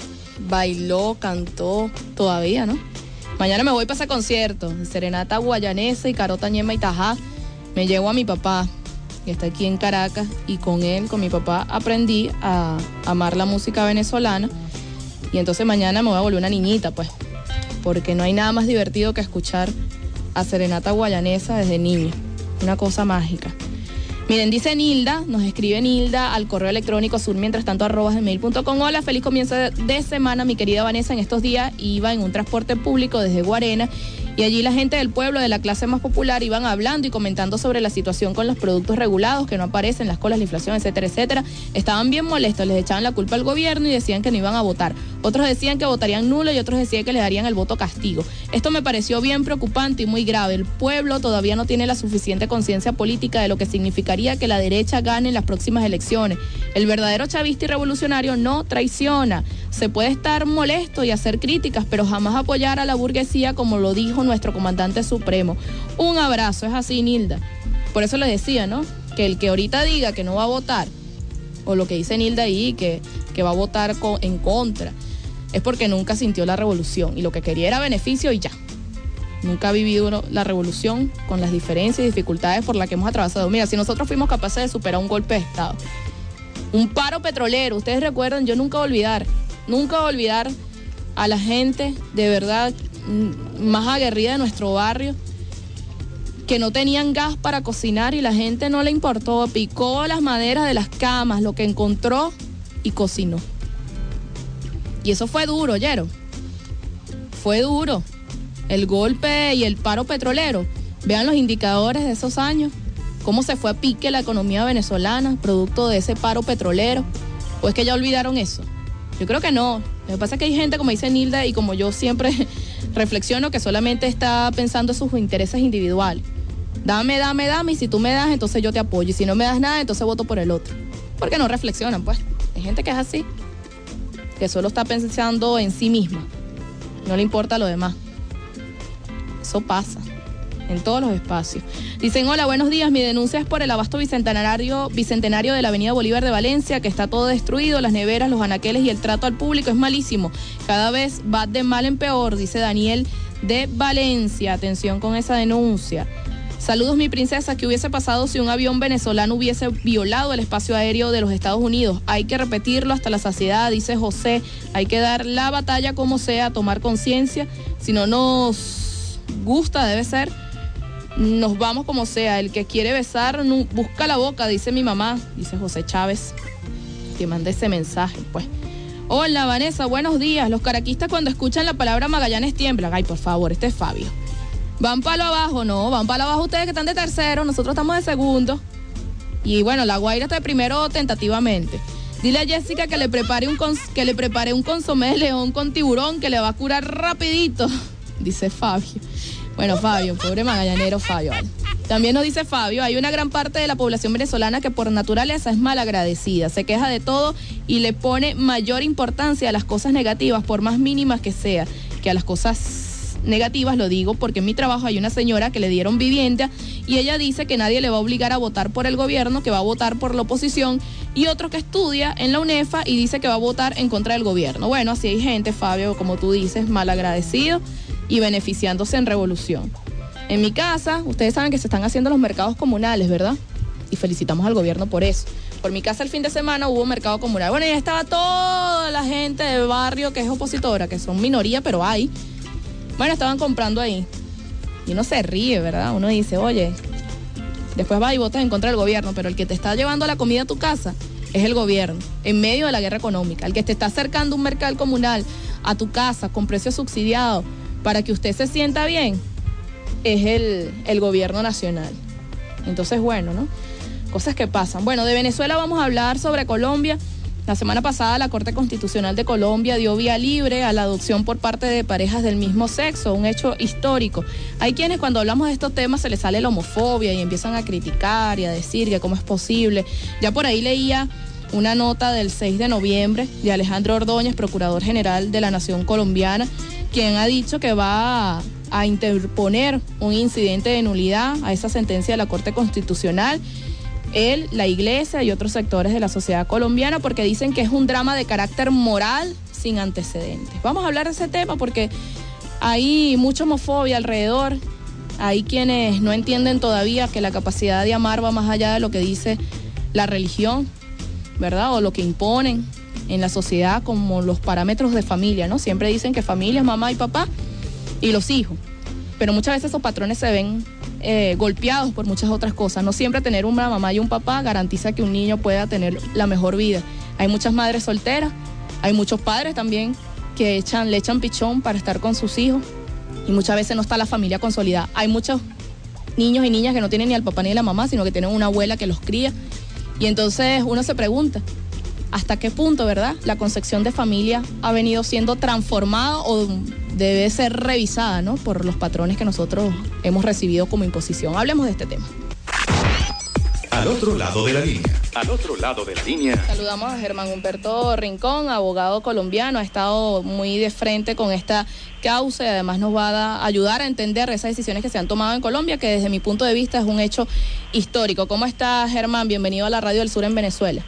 Speaker 1: bailó, cantó todavía, no? Mañana me voy para ese concierto, Serenata Guayanesa y Carota Ñema y Tajá. Me llevo a mi papá, que está aquí en Caracas, y con él, con mi papá, aprendí a amar la música venezolana. Y entonces mañana me voy a volver una niñita, pues, porque no hay nada más divertido que escuchar a Serenata Guayanesa desde niño. Una cosa mágica. Miren, dice Nilda, nos escribe Nilda al correo electrónico sur mientras tanto arroba gmail punto com. Hola, feliz comienzo de, de semana, mi querida Vanessa. En estos días iba en un transporte público desde Guarena y allí la gente del pueblo, de la clase más popular, iban hablando y comentando sobre la situación con los productos regulados que no aparecen, las colas, la inflación, etcétera, etcétera. Estaban bien molestos, les echaban la culpa al gobierno y decían que no iban a votar. Otros decían que votarían nulo y otros decían que les darían el voto castigo. Esto me pareció bien preocupante y muy grave. El pueblo todavía no tiene la suficiente conciencia política de lo que significaría que la derecha gane en las próximas elecciones. El verdadero chavista y revolucionario no traiciona. Se puede estar molesto y hacer críticas, pero jamás apoyar a la burguesía, como lo dijo nuestro comandante supremo. Un abrazo, es así, Nilda. Por eso les decía, ¿no? Que el que ahorita diga que no va a votar, o lo que dice Nilda ahí, que, que va a votar con, en contra, es porque nunca sintió la revolución y lo que quería era beneficio y ya. Nunca ha vivido la revolución con las diferencias y dificultades por las que hemos atravesado. Mira, si nosotros fuimos capaces de superar un golpe de Estado, un paro petrolero, ustedes recuerdan, yo nunca voy a olvidar, nunca voy a olvidar a la gente de verdad más aguerrida de nuestro barrio, que no tenían gas para cocinar y la gente no le importó, picó las maderas de las camas, lo que encontró y cocinó. Y eso fue duro, ¿oyeron? Fue duro. El golpe y el paro petrolero. Vean los indicadores de esos años, cómo se fue a pique la economía venezolana, producto de ese paro petrolero. ¿O es que ya olvidaron eso? Yo creo que no. Lo que pasa es que hay gente, como dice Nilda, y como yo siempre reflexiono, que solamente está pensando en sus intereses individuales. Dame, dame, dame, y si tú me das, entonces yo te apoyo. Y si no me das nada, entonces voto por el otro. Porque no reflexionan, pues. Hay gente que es así. que solo está pensando en sí misma, no le importa lo demás. Eso pasa en todos los espacios. Dicen, hola, buenos días, mi denuncia es por el abasto bicentenario, bicentenario de la avenida Bolívar de Valencia, que está todo destruido, las neveras, los anaqueles y el trato al público es malísimo. Cada vez va de mal en peor, dice Daniel de Valencia. Atención con esa denuncia. Saludos, mi princesa. ¿Qué hubiese pasado si un avión venezolano hubiese violado el espacio aéreo de los Estados Unidos? Hay que repetirlo hasta la saciedad, dice José. Hay que dar la batalla como sea, tomar conciencia. Si no nos gusta, debe ser, nos vamos como sea. El que quiere besar, no, busca la boca, dice mi mamá, dice José Chávez, que manda ese mensaje, pues. Hola, Vanessa, buenos días. Los caraquistas cuando escuchan la palabra Magallanes tiemblan. Ay, por favor, este es Fabio. Van para lo abajo, no, van para lo abajo ustedes que están de tercero, nosotros estamos de segundo. Y bueno, La Guaira está de primero tentativamente. Dile a Jessica que le prepare un cons- que le prepare un consomé de león con tiburón que le va a curar rapidito, dice Fabio. Bueno, Fabio, pobre magallanero Fabio. Vale. También nos dice Fabio, hay una gran parte de la población venezolana que por naturaleza es malagradecida, se queja de todo y le pone mayor importancia a las cosas negativas, por más mínimas que sea, que a las cosas negativas. Lo digo porque en mi trabajo hay una señora que le dieron vivienda y ella dice que nadie le va a obligar a votar por el gobierno, que va a votar por la oposición, y otro que estudia en la UNEFA y dice que va a votar en contra del gobierno. Bueno, así hay gente, Fabio, como tú dices, malagradecido y beneficiándose en revolución. En mi casa, ustedes saben que se están haciendo los mercados comunales, ¿verdad? Y felicitamos al gobierno por eso. Por mi casa el fin de semana hubo mercado comunal. Bueno, ya estaba toda la gente del barrio que es opositora, que son minoría, pero hay. Bueno, estaban comprando ahí. Y uno se ríe, ¿verdad? Uno dice, oye, después va y votas en contra del gobierno, pero el que te está llevando la comida a tu casa es el gobierno, en medio de la guerra económica. El que te está acercando un mercado comunal a tu casa con precio subsidiado para que usted se sienta bien es el, el gobierno nacional. Entonces, bueno, ¿no? Cosas que pasan. Bueno, de Venezuela vamos a hablar sobre Colombia. La semana pasada la Corte Constitucional de Colombia dio vía libre a la adopción por parte de parejas del mismo sexo, un hecho histórico. Hay quienes cuando hablamos de estos temas se les sale la homofobia y empiezan a criticar y a decir que cómo es posible. Ya por ahí leía una nota del seis de noviembre de Alejandro Ordóñez, Procurador General de la Nación Colombiana, quien ha dicho que va a, a interponer un incidente de nulidad a esa sentencia de la Corte Constitucional. Él, la iglesia y otros sectores de la sociedad colombiana, porque dicen que es un drama de carácter moral sin antecedentes. Vamos a hablar de ese tema porque hay mucha homofobia alrededor. Hay quienes no entienden todavía que la capacidad de amar va más allá de lo que dice la religión, ¿verdad? O lo que imponen en la sociedad como los parámetros de familia, ¿no? Siempre dicen que familia es mamá y papá y los hijos. Pero muchas veces esos patrones se ven eh, golpeados por muchas otras cosas. No siempre tener una mamá y un papá garantiza que un niño pueda tener la mejor vida. Hay muchas madres solteras, hay muchos padres también que echan, le echan pichón para estar con sus hijos y muchas veces no está la familia consolidada. Hay muchos niños y niñas que no tienen ni al papá ni a la mamá, sino que tienen una abuela que los cría. Y entonces uno se pregunta, ¿hasta qué punto, verdad, la concepción de familia ha venido siendo transformada o debe ser revisada, ¿no?, por los patrones que nosotros hemos recibido como imposición? Hablemos de este tema.
Speaker 9: Al otro lado de la línea.
Speaker 3: Al otro lado de la línea.
Speaker 1: Saludamos a Germán Humberto Rincón, abogado colombiano. Ha estado muy de frente con esta causa y además nos va a ayudar a entender esas decisiones que se han tomado en Colombia, que desde mi punto de vista es un hecho histórico. ¿Cómo está, Germán? Bienvenido a la Radio del Sur en Venezuela.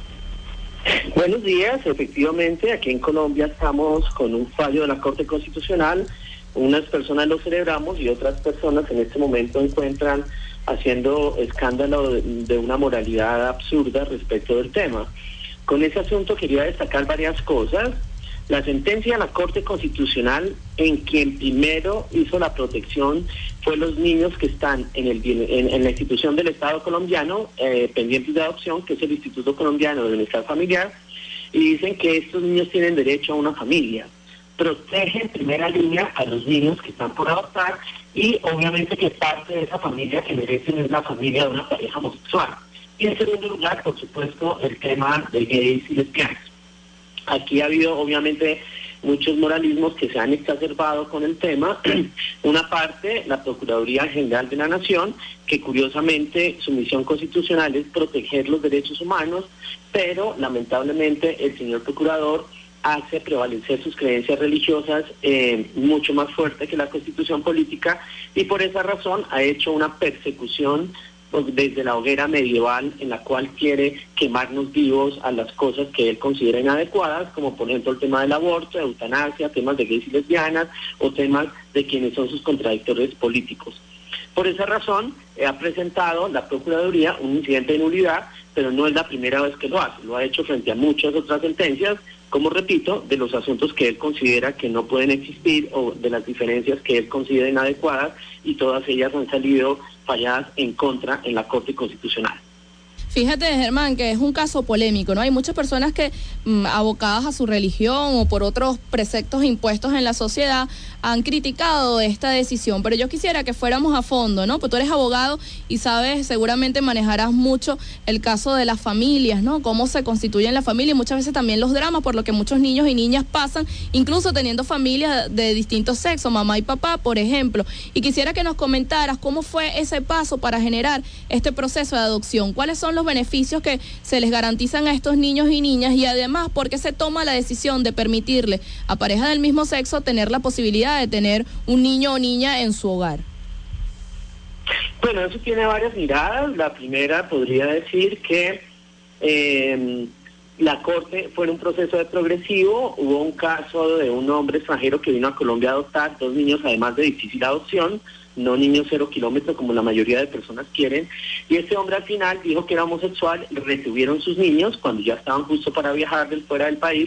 Speaker 20: Buenos días. Efectivamente, aquí en Colombia estamos con un fallo de la Corte Constitucional. Unas personas lo celebramos y otras personas en este momento encuentran haciendo escándalo de, de una moralidad absurda respecto del tema. Con ese asunto quería destacar varias cosas. La sentencia de la Corte Constitucional, en quien primero hizo la protección fue los niños que están en, el, en, en la institución del Estado colombiano, eh, pendientes de adopción, que es el Instituto Colombiano de Bienestar Familiar, y dicen que estos niños tienen derecho a una familia. Protege en primera línea a los niños que están por adoptar y obviamente que parte de esa familia que merecen es la familia de una pareja homosexual. Y en segundo lugar, por supuesto, el tema de gays y lesbianas. Aquí ha habido obviamente muchos moralismos que se han exacerbado con el tema. Una parte, la Procuraduría General de la Nación, que curiosamente su misión constitucional es proteger los derechos humanos, pero lamentablemente el señor procurador hace prevalecer sus creencias religiosas eh, mucho más fuerte que la constitución política, y por esa razón ha hecho una persecución pues, desde la hoguera medieval, en la cual quiere quemarnos vivos a las cosas que él considera inadecuadas, como por ejemplo el tema del aborto, de eutanasia, temas de gays y lesbianas, o temas de quienes son sus contradictores políticos. Por esa razón, eh, ha presentado la Procuraduría un incidente de nulidad, pero no es la primera vez que lo hace. Lo ha hecho frente a muchas otras sentencias, como repito, de los asuntos que él considera que no pueden existir o de las diferencias que él considera inadecuadas, y todas ellas han salido falladas en contra en la Corte Constitucional.
Speaker 1: Fíjate, Germán, que es un caso polémico, ¿no? Hay muchas personas que, mmm, abocadas a su religión o por otros preceptos impuestos en la sociedad, han criticado esta decisión, pero yo quisiera que fuéramos a fondo, ¿no? Pues tú eres abogado y sabes, seguramente manejarás mucho el caso de las familias, ¿no? Cómo se constituyen la familia y muchas veces también los dramas por lo que muchos niños y niñas pasan, incluso teniendo familias de distintos sexos, mamá y papá, por ejemplo. Y quisiera que nos comentaras cómo fue ese paso para generar este proceso de adopción, cuáles son los beneficios que se les garantizan a estos niños y niñas, y además por qué se toma la decisión de permitirle a parejas del mismo sexo tener la posibilidad de tener un niño o niña en su hogar.
Speaker 20: Bueno, eso tiene varias miradas. La primera podría decir que eh, la Corte fue en un proceso de progresivo. Hubo un caso de un hombre extranjero que vino a Colombia a adoptar dos niños, además de difícil adopción, no niños cero kilómetros como la mayoría de personas quieren, y este hombre al final dijo que era homosexual, retuvieron sus niños cuando ya estaban justo para viajar del fuera del país,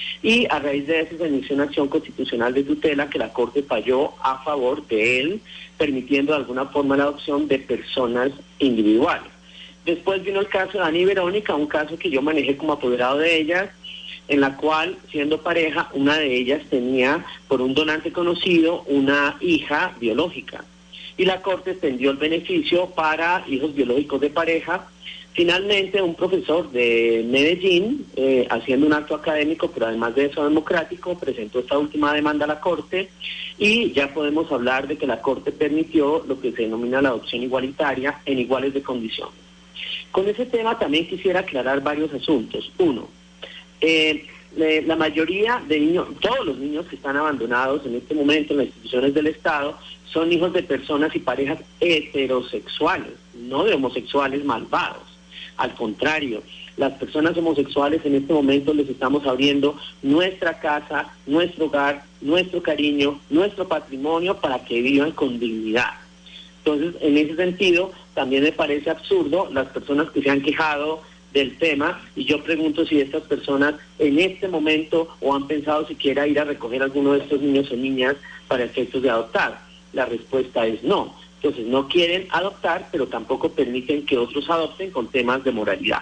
Speaker 20: y a raíz de eso se inició una acción constitucional de tutela que la Corte falló a favor de él, permitiendo de alguna forma la adopción de personas individuales. Después vino el caso de Dani y Verónica, un caso que yo manejé como apoderado de ellas, en la cual, siendo pareja, una de ellas tenía, por un donante conocido, una hija biológica. Y la Corte extendió el beneficio para hijos biológicos de pareja. Finalmente, un profesor de Medellín, eh, haciendo un acto académico, pero además de eso democrático, presentó esta última demanda a la Corte, y ya podemos hablar de que la Corte permitió lo que se denomina la adopción igualitaria en iguales de condiciones. Con ese tema también quisiera aclarar varios asuntos. Uno, eh, la mayoría de niños, todos los niños que están abandonados en este momento en las instituciones del Estado, son hijos de personas y parejas heterosexuales, no de homosexuales malvados. Al contrario, las personas homosexuales en este momento les estamos abriendo nuestra casa, nuestro hogar, nuestro cariño, nuestro patrimonio para que vivan con dignidad. Entonces, en ese sentido, también me parece absurdo las personas que se han quejado del tema, y yo pregunto si estas personas en este momento o han pensado siquiera ir a recoger a alguno de estos niños o niñas para efectos de adoptar. La respuesta es no. Entonces no quieren adoptar, pero tampoco permiten que otros adopten con temas de moralidad.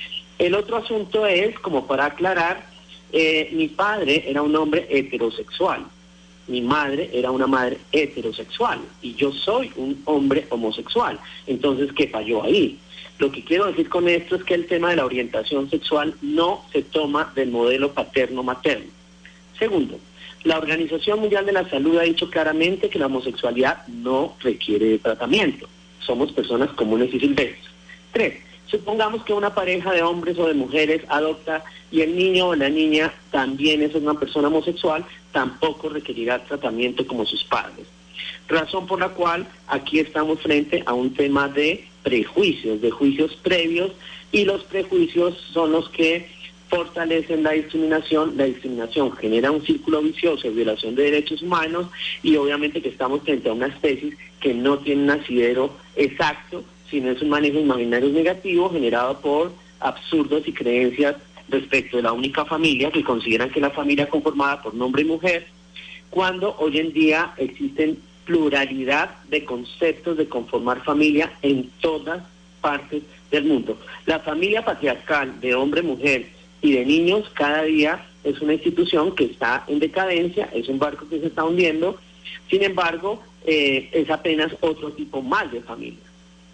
Speaker 20: El otro asunto es, como para aclarar, eh, mi padre era un hombre heterosexual, mi madre era una madre heterosexual, y yo soy un hombre homosexual. Entonces, ¿qué falló ahí? Lo que quiero decir con esto es que el tema de la orientación sexual no se toma del modelo paterno-materno. Segundo, la Organización Mundial de la Salud ha dicho claramente que la homosexualidad no requiere de tratamiento. Somos personas comunes y silvestres. Tres, supongamos que una pareja de hombres o de mujeres adopta y el niño o la niña también es una persona homosexual, tampoco requerirá tratamiento como sus padres. Razón por la cual aquí estamos frente a un tema de prejuicios, de juicios previos, y los prejuicios son los que fortalecen la discriminación. La discriminación genera un círculo vicioso de violación de derechos humanos, y obviamente que estamos frente a unas tesis que no tienen un asidero exacto, sino es un manejo de imaginarios negativos generado por absurdos y creencias respecto de la única familia, que consideran que la familia conformada por hombre y mujer, cuando hoy en día existen pluralidad de conceptos de conformar familia en todas partes del mundo. La familia patriarcal de hombre-mujer y de niños cada día es una institución que está en decadencia, es un barco que se está hundiendo. Sin embargo, eh, es apenas otro tipo más de familia.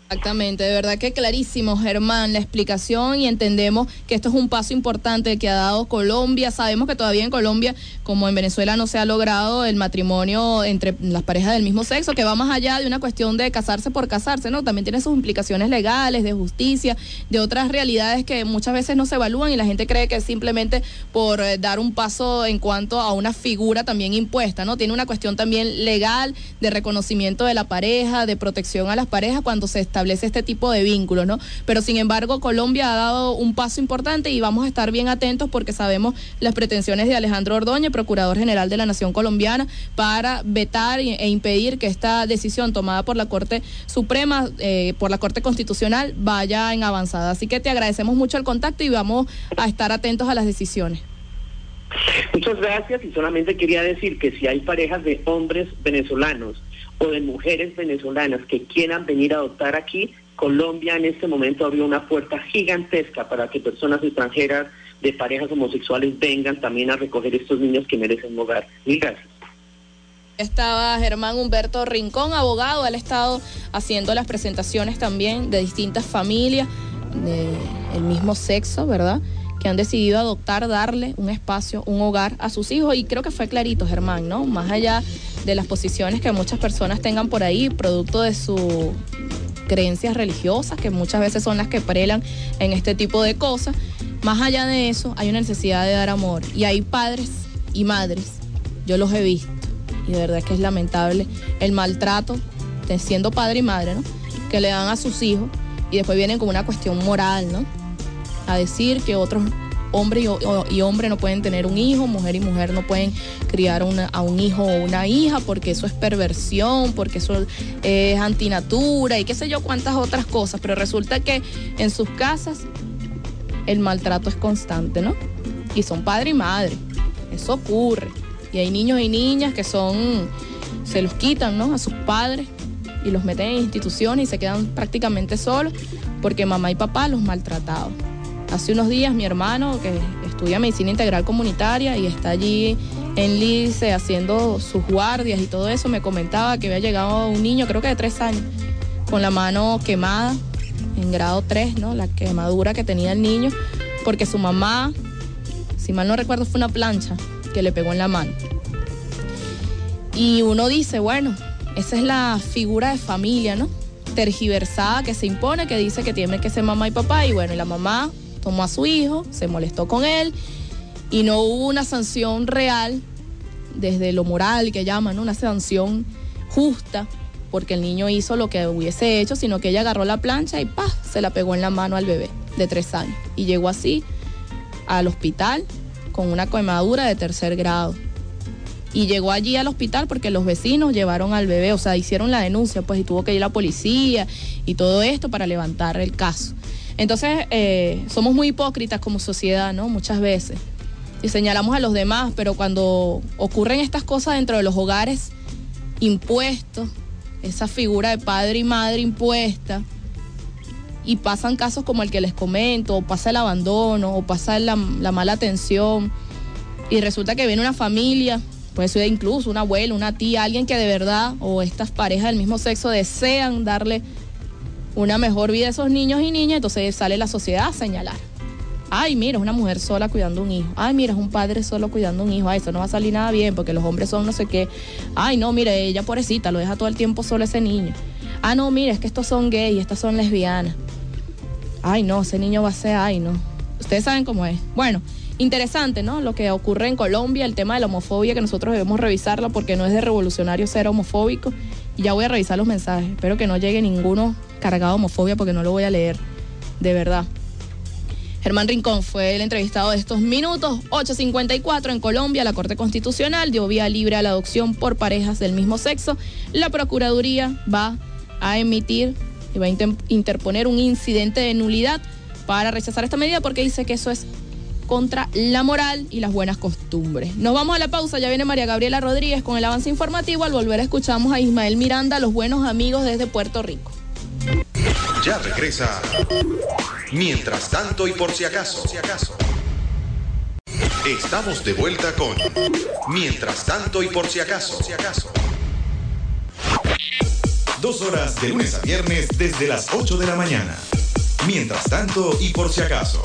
Speaker 1: Exactamente, de verdad que clarísimo, Germán, la explicación, y entendemos que esto es un paso importante que ha dado Colombia. Sabemos que todavía en Colombia, como en Venezuela, no se ha logrado el matrimonio entre las parejas del mismo sexo, que va más allá de una cuestión de casarse por casarse, ¿no? También tiene sus implicaciones legales, de justicia, de otras realidades que muchas veces no se evalúan y la gente cree que es simplemente por eh, dar un paso en cuanto a una figura también impuesta, ¿no? Tiene una cuestión también legal de reconocimiento de la pareja, de protección a las parejas cuando se está establece este tipo de vínculos, ¿no? Pero sin embargo, Colombia ha dado un paso importante y vamos a estar bien atentos porque sabemos las pretensiones de Alejandro Ordóñez, Procurador General de la Nación Colombiana, para vetar e impedir que esta decisión tomada por la Corte Suprema, eh, por la Corte Constitucional, vaya en avanzada. Así que te agradecemos mucho el contacto y vamos a estar atentos a las decisiones.
Speaker 20: Muchas gracias, y solamente quería decir que si hay parejas de hombres venezolanos o de mujeres venezolanas que quieran venir a adoptar aquí, Colombia en este momento abrió una puerta gigantesca para que personas extranjeras de parejas homosexuales vengan también a recoger estos niños que merecen un hogar. Mil gracias.
Speaker 1: Estaba Germán Humberto Rincón, abogado, él ha estado haciendo las presentaciones también de distintas familias del mismo sexo, ¿verdad?, que han decidido adoptar, darle un espacio, un hogar a sus hijos, y creo que fue clarito, Germán, ¿no? Más allá de las posiciones que muchas personas tengan por ahí, producto de sus creencias religiosas, que muchas veces son las que prelan en este tipo de cosas, más allá de eso, hay una necesidad de dar amor, y hay padres y madres, yo los he visto, y de verdad que es lamentable el maltrato de siendo padre y madre, ¿no?, que le dan a sus hijos, y después vienen con una cuestión moral, ¿no?, a decir que otros hombres y, y hombre no pueden tener un hijo, mujer y mujer no pueden criar una, a un hijo o una hija, porque eso es perversión, porque eso es antinatura y qué sé yo cuántas otras cosas, pero resulta que en sus casas el maltrato es constante, ¿no? Y son padre y madre, eso ocurre, y hay niños y niñas que son, se los quitan, ¿no?, a sus padres y los meten en instituciones y se quedan prácticamente solos porque mamá y papá los maltrataban. Hace unos días mi hermano, que estudia medicina integral comunitaria y está allí en Lice haciendo sus guardias y todo eso, me comentaba que había llegado un niño, creo que de tres años, con la mano quemada, en grado tres, ¿no?, la quemadura que tenía el niño, porque su mamá, si mal no recuerdo, fue una plancha que le pegó en la mano. Y uno dice, bueno, esa es la figura de familia, ¿no?, tergiversada que se impone, que dice que tiene que ser mamá y papá, y bueno, y la mamá tomó a su hijo, se molestó con él y no hubo una sanción real desde lo moral que llaman, ¿no?, una sanción justa porque el niño hizo lo que hubiese hecho, sino que ella agarró la plancha y ¡pah!, se la pegó en la mano al bebé de tres años y llegó así al hospital con una quemadura de tercer grado. Y llegó allí al hospital porque los vecinos llevaron al bebé, o sea, hicieron la denuncia, pues, y tuvo que ir la policía y todo esto para levantar el caso. Entonces, eh, somos muy hipócritas como sociedad, ¿no?, muchas veces. Y señalamos a los demás, pero cuando ocurren estas cosas dentro de los hogares impuestos, esa figura de padre y madre impuesta, y pasan casos como el que les comento, o pasa el abandono, o pasa la, la mala atención, y resulta que viene una familia, puede ser incluso un abuelo, una tía, alguien que de verdad, o estas parejas del mismo sexo desean darle una mejor vida a esos niños y niñas, entonces sale la sociedad a señalar. Ay, mira, es una mujer sola cuidando un hijo. Ay, mira, es un padre solo cuidando un hijo. Ay, eso no va a salir nada bien porque los hombres son no sé qué. Ay, no, mira, ella pobrecita, lo deja todo el tiempo solo ese niño. Ah, no, mira, es que estos son gays, estas son lesbianas. Ay, no, ese niño va a ser, ay, no. Ustedes saben cómo es. Bueno, interesante, ¿no?, lo que ocurre en Colombia, el tema de la homofobia, que nosotros debemos revisarlo porque no es de revolucionario ser homofóbico. Y ya voy a revisar los mensajes. Espero que no llegue ninguno cargado de homofobia porque no lo voy a leer, de verdad. Germán Rincón fue el entrevistado de estos minutos. Ocho cincuenta y cuatro en Colombia, la Corte Constitucional dio vía libre a la adopción por parejas del mismo sexo. La Procuraduría va a emitir y va a inter- interponer un incidente de nulidad para rechazar esta medida porque dice que eso es contra la moral y las buenas costumbres. Nos vamos a la pausa, ya viene María Gabriela Rodríguez con el avance informativo. Al volver escuchamos a Ismael Miranda, los buenos amigos desde Puerto Rico.
Speaker 9: Ya regresa. Mientras tanto y por si acaso. Estamos de vuelta con Mientras tanto y por si acaso. Dos horas de lunes a viernes desde las ocho de la mañana. Mientras tanto y por si acaso.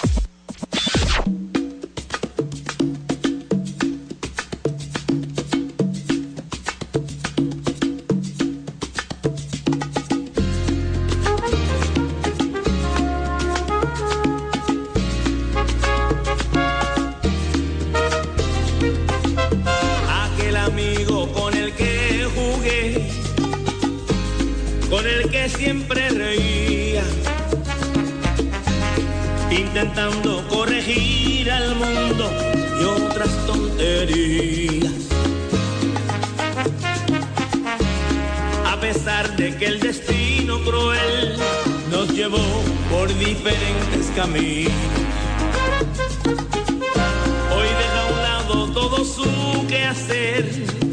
Speaker 21: Aquel amigo con el que jugué, con el que siempre reía, intentando corregir al mundo y otras tonterías. A pesar de que el destino cruel nos llevó por diferentes caminos, hoy deja a un lado todo su quehacer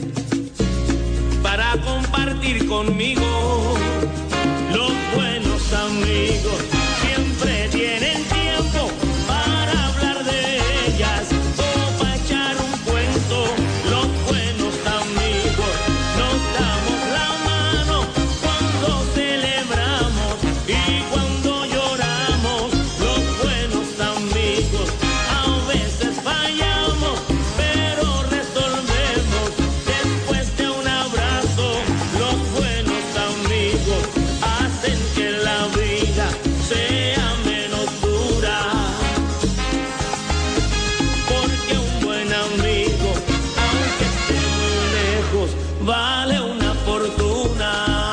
Speaker 21: para compartir conmigo. Los buenos amigos siempre tienen tiempo para hablar de ellas o para echar un cuento. Los buenos amigos nos damos la mano cuando celebramos y cuando lloramos. Los buenos amigos a veces fallamos, pero resolvemos después de un abrazo. Los buenos amigos hacen que la vida sea menos dura, porque un buen amigo, aunque esté muy lejos, vale una fortuna.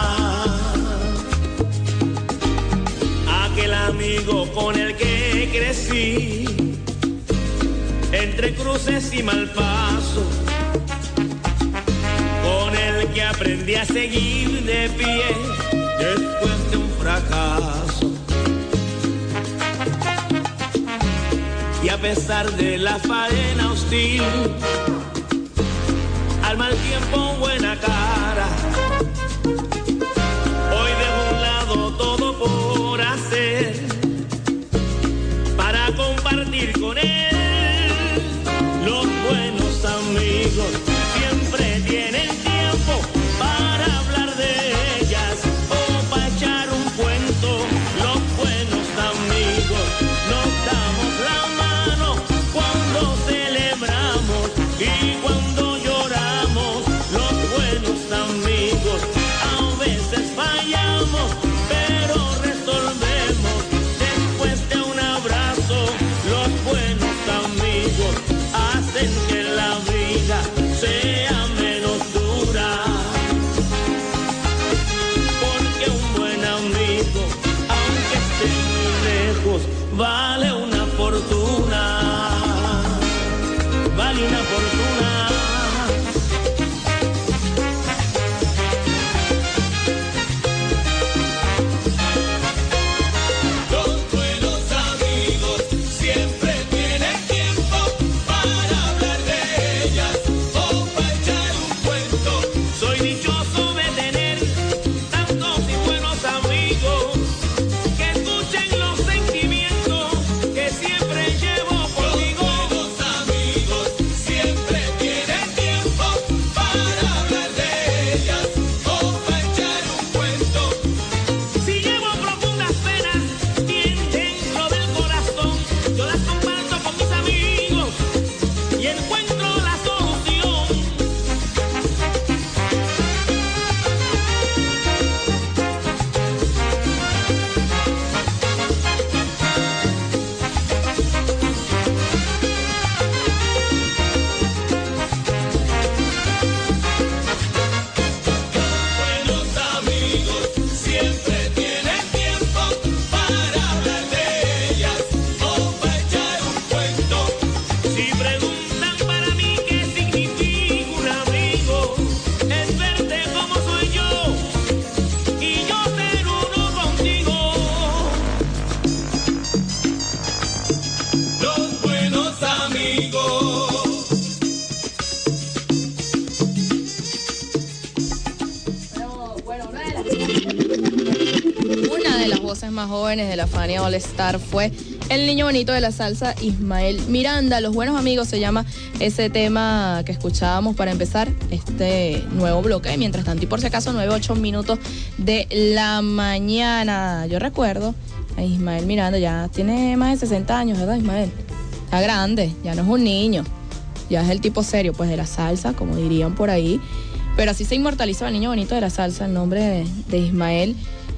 Speaker 21: Aquel amigo con el que crecí, entre cruces y mal paso, con el que aprendí a seguir de pie después de un fracaso. Y a pesar de la faena hostil, al mal tiempo buena cara, hoy dejo a un lado todo por hacer para compartir con él. Los buenos amigos siempre tienen tiempo para hablar de ellas o para echar un cuento. Los buenos amigos nos damos la mano cuando celebramos y cuando lloramos. Los buenos amigos a veces fallamos, pero resolvemos después de un abrazo. Los buenos amigos hacen que la vida sea menos dura, porque un buen amigo, aunque esté muy lejos, vale una fortuna, vale una fortuna. Los buenos amigos siempre tienen tiempo para hablar de ellas o para echar un cuento. Soy dichoso de tener tantos y buenos amigos que escuchen los sentimientos que siempre llevo conmigo. Los buenos amigos siempre tienen tiempo para hablar de ellas o para echar un cuento. Si llevo profundas penas bien dentro del corazón, yo las comparto con mis amigos y encuentro la solución. Buenos amigos siempre tienen tiempo para hablar de ellas o para echar un cuento. Si preguntan para mí qué significa un amigo, es verte como soy yo y yo ser uno contigo. Los buenos amigos.
Speaker 1: Una de las voces más jóvenes de la Fania All Star fue el niño bonito de la salsa, Ismael Miranda. Los buenos amigos se llama ese tema que escuchábamos para empezar esta este nuevo bloque. Mientras tanto, y por si acaso, nueve, ocho minutos de la mañana. Yo recuerdo a Ismael Miranda, ya tiene más de sesenta años, ¿verdad, Ismael? Está grande, ya no es un niño, ya es el tipo serio, pues, de la salsa, como dirían por ahí. Pero así se inmortalizó el niño bonito de la salsa, el nombre de, de Ismael.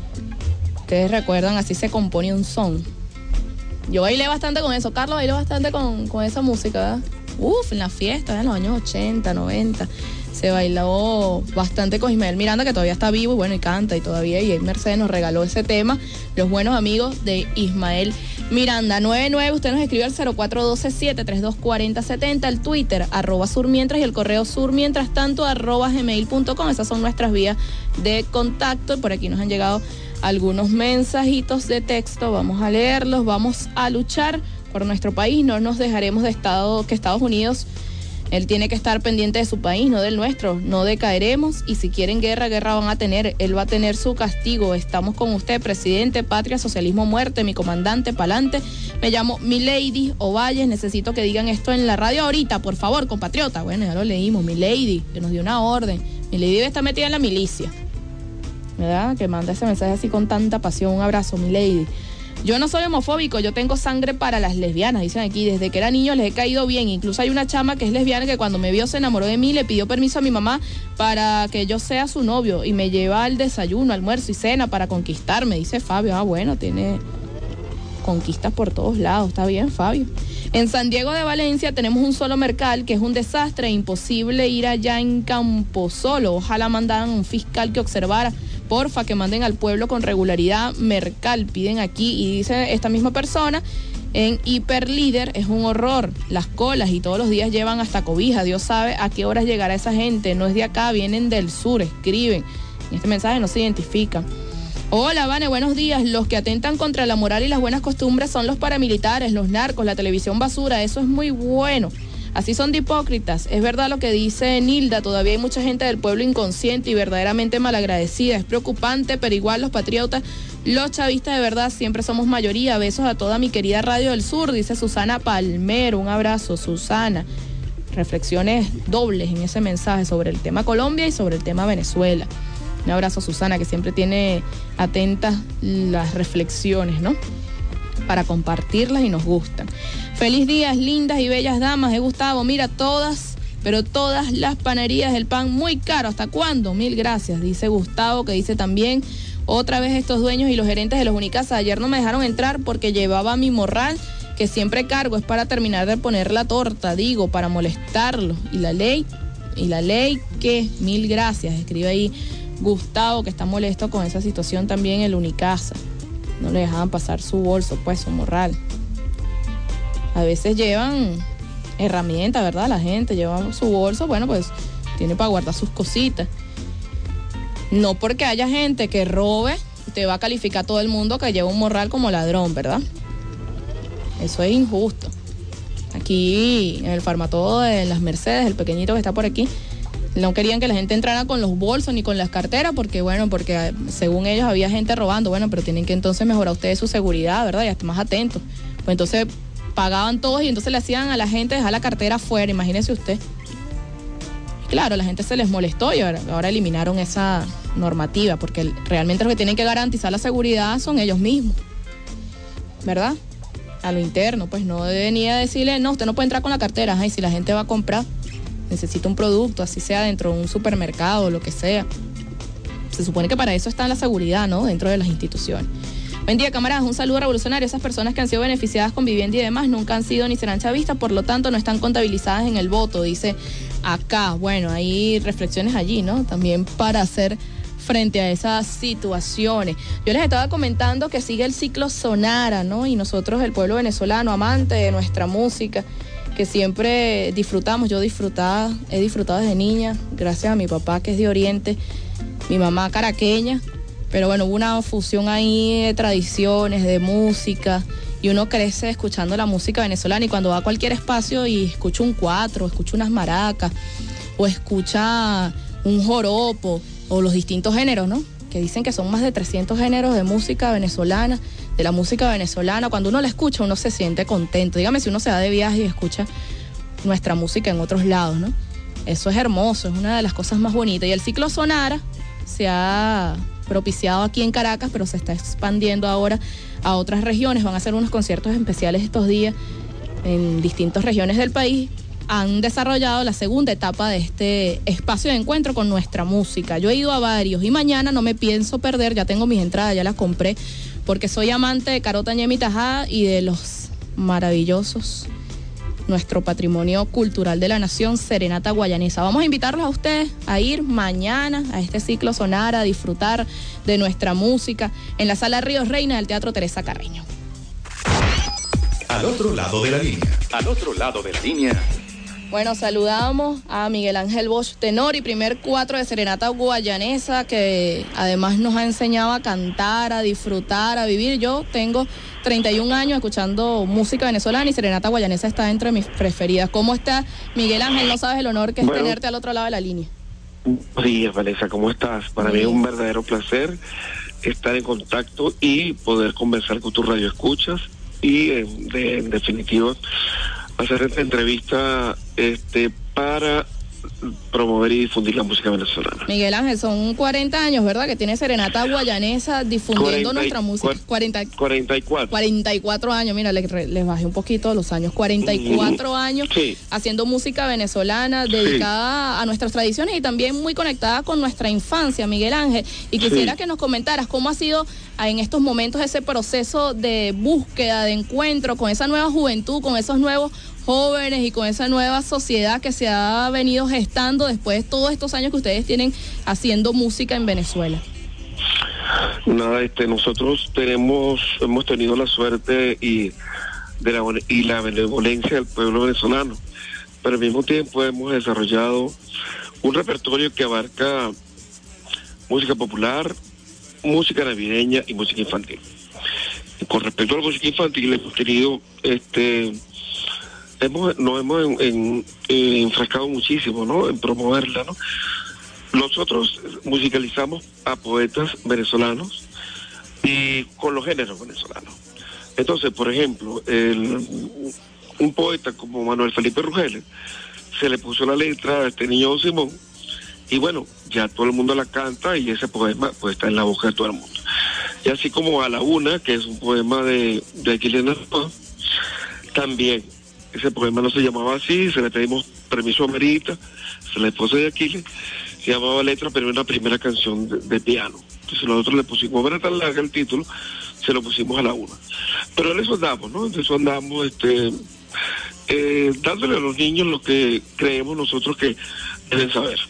Speaker 1: Ustedes recuerdan, así se compone un son. Yo bailé bastante con eso, Carlos bailó bastante con, con esa música, ¿verdad? Uf, en la fiesta, en los años ochenta, noventa, se bailó bastante con Ismael Miranda, que todavía está vivo y bueno, y canta y todavía, y Mercedes nos regaló ese tema, los buenos amigos de Ismael Miranda. Nueve nueve, usted nos escribe al cero cuatro uno dos, siete tres dos, cuatro cero siete cero, el Twitter, arroba surmientras, y el correo surmientras tanto, arroba gmail punto com. Esas son nuestras vías de contacto, y por aquí nos han llegado algunos mensajitos de texto, vamos a leerlos. Vamos a luchar por nuestro país, no nos dejaremos de Estado, que Estados Unidos, él tiene que estar pendiente de su país, no del nuestro, no decaeremos, y si quieren guerra, guerra van a tener, él va a tener su castigo. Estamos con usted, presidente, patria, socialismo, muerte, mi comandante, pa'lante. Me llamo Milady Ovalles, necesito que digan esto en la radio ahorita, por favor, compatriota. Bueno, ya lo leímos, Milady, que nos dio una orden. Milady está metida en la milicia, ¿verdad? Que manda ese mensaje así con tanta pasión. Un abrazo, Milady. Yo no soy homofóbico, yo tengo sangre para las lesbianas, dicen aquí. Desde que era niño les he caído bien. Incluso hay una chama que es lesbiana que cuando me vio se enamoró de mí, le pidió permiso a mi mamá para que yo sea su novio y me lleva al desayuno, almuerzo y cena para conquistarme, dice Fabio. Ah, bueno, tiene conquistas por todos lados, está bien, Fabio. En San Diego de Valencia tenemos un solo mercal que es un desastre, imposible ir allá en Camposolo. Ojalá mandaran un fiscal que observara. Porfa, que manden al pueblo con regularidad mercal, piden aquí. Y dice esta misma persona, en Hiperlíder es un horror, las colas y todos los días llevan hasta cobija. Dios sabe a qué horas llegará esa gente, no es de acá, vienen del sur, escriben. En este mensaje no se identifica. Hola, Vane, buenos días. Los que atentan contra la moral y las buenas costumbres son los paramilitares, los narcos, la televisión basura, eso es muy bueno. Así son de hipócritas. Es verdad lo que dice Nilda, todavía hay mucha gente del pueblo inconsciente y verdaderamente malagradecida. Es preocupante, pero igual los patriotas, los chavistas de verdad, siempre somos mayoría. Besos a toda mi querida Radio del Sur, dice Susana Palmero. Un abrazo, Susana. Reflexiones dobles en ese mensaje sobre el tema Colombia y sobre el tema Venezuela. Un abrazo, Susana, que siempre tiene atentas las reflexiones, ¿no? Para compartirlas y nos gustan. Feliz día, lindas y bellas damas. He Gustavo, mira, todas, pero todas las panerías, el pan muy caro. ¿Hasta cuándo? Mil gracias, dice Gustavo, que dice también, otra vez estos dueños y los gerentes de los Unicasa. Ayer no me dejaron entrar porque llevaba mi morral, que siempre cargo, es para terminar de poner la torta, digo, para molestarlos. Y la ley, y la ley, ¿qué? Mil gracias, escribe ahí Gustavo, que está molesto con esa situación también en el Unicasa. No le dejaban pasar su bolso, pues, su morral. A veces llevan herramientas, ¿verdad? La gente lleva su bolso, bueno, pues tiene para guardar sus cositas. No porque haya gente que robe, te va a calificar todo el mundo que lleva un morral como ladrón, ¿verdad? Eso es injusto. Aquí, en el Farmatodo de las Mercedes, el pequeñito que está por aquí, no querían que la gente entrara con los bolsos ni con las carteras porque, bueno, porque según ellos había gente robando. Bueno, pero tienen que entonces mejorar ustedes su seguridad, ¿verdad? Y estar más atentos. Pues entonces pagaban todos y entonces le hacían a la gente dejar la cartera afuera, imagínese usted. Y claro, la gente se les molestó y ahora, ahora eliminaron esa normativa porque realmente los que tienen que garantizar la seguridad son ellos mismos, ¿verdad? A lo interno, pues no venía a decirle, no, usted no puede entrar con la cartera. Ay, si la gente va a comprar, necesita un producto, así sea dentro de un supermercado o lo que sea. Se supone que para eso está la seguridad, ¿no? Dentro de las instituciones. Buen día, camaradas, un saludo revolucionario. Esas personas que han sido beneficiadas con vivienda y demás nunca han sido ni serán chavistas, por lo tanto no están contabilizadas en el voto, dice acá. Bueno, hay reflexiones allí, ¿no? También para hacer frente a esas situaciones. Yo les estaba comentando que sigue el ciclo Sonara, ¿no? Y nosotros, el pueblo venezolano, amante de nuestra música, que siempre disfrutamos, yo disfrutaba, he disfrutado desde niña, gracias a mi papá que es de Oriente, mi mamá caraqueña, pero bueno, hubo una fusión ahí de tradiciones, de música, y uno crece escuchando la música venezolana, y cuando va a cualquier espacio y escucha un cuatro, escucha unas maracas, o escucha un joropo, o los distintos géneros, ¿no? Que dicen que son más de trescientos géneros de música venezolana, de la música venezolana. Cuando uno la escucha, uno se siente contento. Dígame si uno se va de viaje y escucha nuestra música en otros lados, ¿no? Eso es hermoso, es una de las cosas más bonitas. Y el ciclo Sonara se ha propiciado aquí en Caracas, pero se está expandiendo ahora a otras regiones. Van a hacer unos conciertos especiales estos días en distintas regiones del país. Han desarrollado la segunda etapa de este espacio de encuentro con nuestra música. Yo he ido a varios y mañana no me pienso perder, ya tengo mis entradas, ya las compré, porque soy amante de Carota Ñemi Tajá y de los maravillosos, nuestro patrimonio cultural de la nación, Serenata Guayanesa. Vamos a invitarlos a ustedes a ir mañana a este ciclo Sonara, a disfrutar de nuestra música en la Sala Ríos Reina del Teatro Teresa Carreño.
Speaker 9: Al otro lado de la línea.
Speaker 3: Al otro lado de la línea.
Speaker 1: Bueno, saludamos a Miguel Ángel Bosch, tenor y primer cuatro de Serenata Guayanesa, que además nos ha enseñado a cantar, a disfrutar, a vivir. Yo tengo treinta y un años escuchando música venezolana y Serenata Guayanesa está entre mis preferidas. ¿Cómo está, Miguel Ángel? No sabes el honor que es
Speaker 4: Bueno,
Speaker 1: tenerte al otro lado de la línea.
Speaker 4: Buenos días, Vanessa, ¿cómo estás? Para mí es un verdadero placer estar en contacto y poder conversar con tus radioescuchas y, en, de, en definitiva, hacer esta entrevista este, para promover y difundir la música venezolana.
Speaker 1: Miguel Ángel, son cuarenta años, ¿verdad? Que tiene Serenata Guayanesa difundiendo
Speaker 4: cuarenta,
Speaker 1: nuestra música. cuarenta,
Speaker 4: cuarenta y cuatro.
Speaker 1: cuarenta y cuatro años, mira, les, les bajé un poquito los años. cuarenta y cuatro años
Speaker 4: sí.
Speaker 1: haciendo música venezolana dedicada sí. a nuestras tradiciones y también muy conectada con nuestra infancia, Miguel Ángel. Y quisiera sí. que nos comentaras cómo ha sido en estos momentos ese proceso de búsqueda, de encuentro con esa nueva juventud, con esos nuevos jóvenes y con esa nueva sociedad que se ha venido gestando después de todos estos años que ustedes tienen haciendo música en Venezuela.
Speaker 4: Nada, este, nosotros tenemos, hemos tenido la suerte y de la y la benevolencia del pueblo venezolano, pero al mismo tiempo hemos desarrollado un repertorio que abarca música popular, música navideña y música infantil. Con respecto a la música infantil hemos tenido este hemos nos hemos en, en, en, enfrascado muchísimo, ¿no? En promoverla, ¿no? Nosotros musicalizamos a poetas venezolanos y con los géneros venezolanos. Entonces, por ejemplo, el, un poeta como Manuel Felipe Rugeles se le puso la letra a este niño Don Simón y bueno, ya todo el mundo la canta y ese poema pues está en la boca de todo el mundo. Y así como A la Una, que es un poema de, de Aquiles Naranjo, también ese poema no se llamaba así, se le pedimos permiso a Merita, se la esposa de Aquiles, se llamaba Letra, pero era una primera canción de, de piano. Entonces nosotros le pusimos, como era tan larga el título, se lo pusimos A la Una. Pero en eso andamos, ¿no? En eso andamos, este, eh, dándole a los niños lo que creemos nosotros que deben saber.